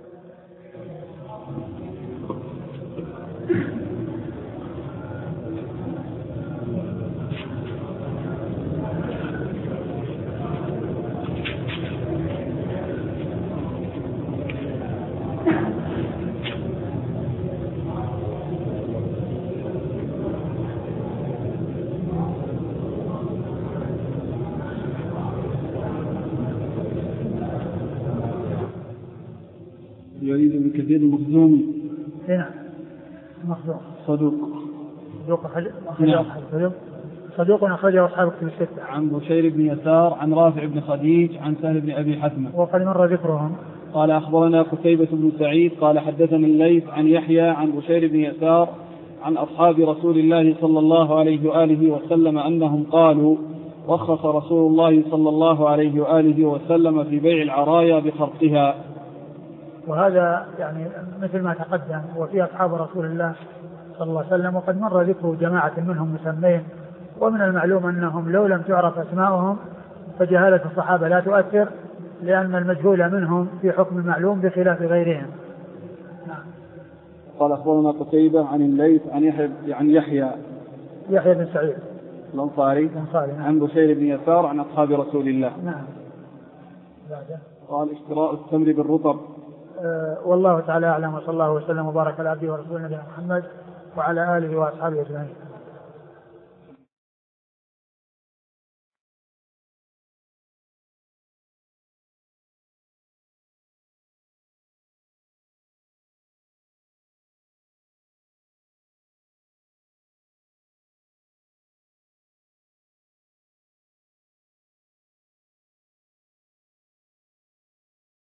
الوليد بن كثير المخزومي. نعم. مخزوم. صدوق أخرجه أصحاب الكتب الستة. عن بشير بن يسار عن رافع بن خديج عن سهل بن أبي حثمة وقد مر ذكرهم. قال أخبرنا قتيبة بن سعيد قال حدثنا الليث عن يحيى عن بشير بن يسار عن أصحاب رسول الله صلى الله عليه وآله وسلم أنهم قالوا رخص رسول الله صلى الله عليه وآله وسلم في بيع العرايا بخرقها. وهذا يعني مثل ما تقدم وفي أصحاب رسول الله صلى الله عليه وسلم، وقد مر ذكر جماعة منهم مسمين، ومن المعلوم أنهم لو لم تعرف أسماؤهم فجهالة الصحابة لا تؤثر، لأن المجهول منهم في حكم المعلوم بخلاف غيرهم. قال أخبرنا قتيبة عن الليث عن يحيى بن سعيد الأنصاري عن بشير بن يسار عن أصحاب رسول الله. نعم. قال اشتراء التمر بالرطب. والله تعالى أعلم، وصلى الله وسلم وبارك على عبده ورسوله نبينا محمد وعلى آله وأصحابه أجمعين.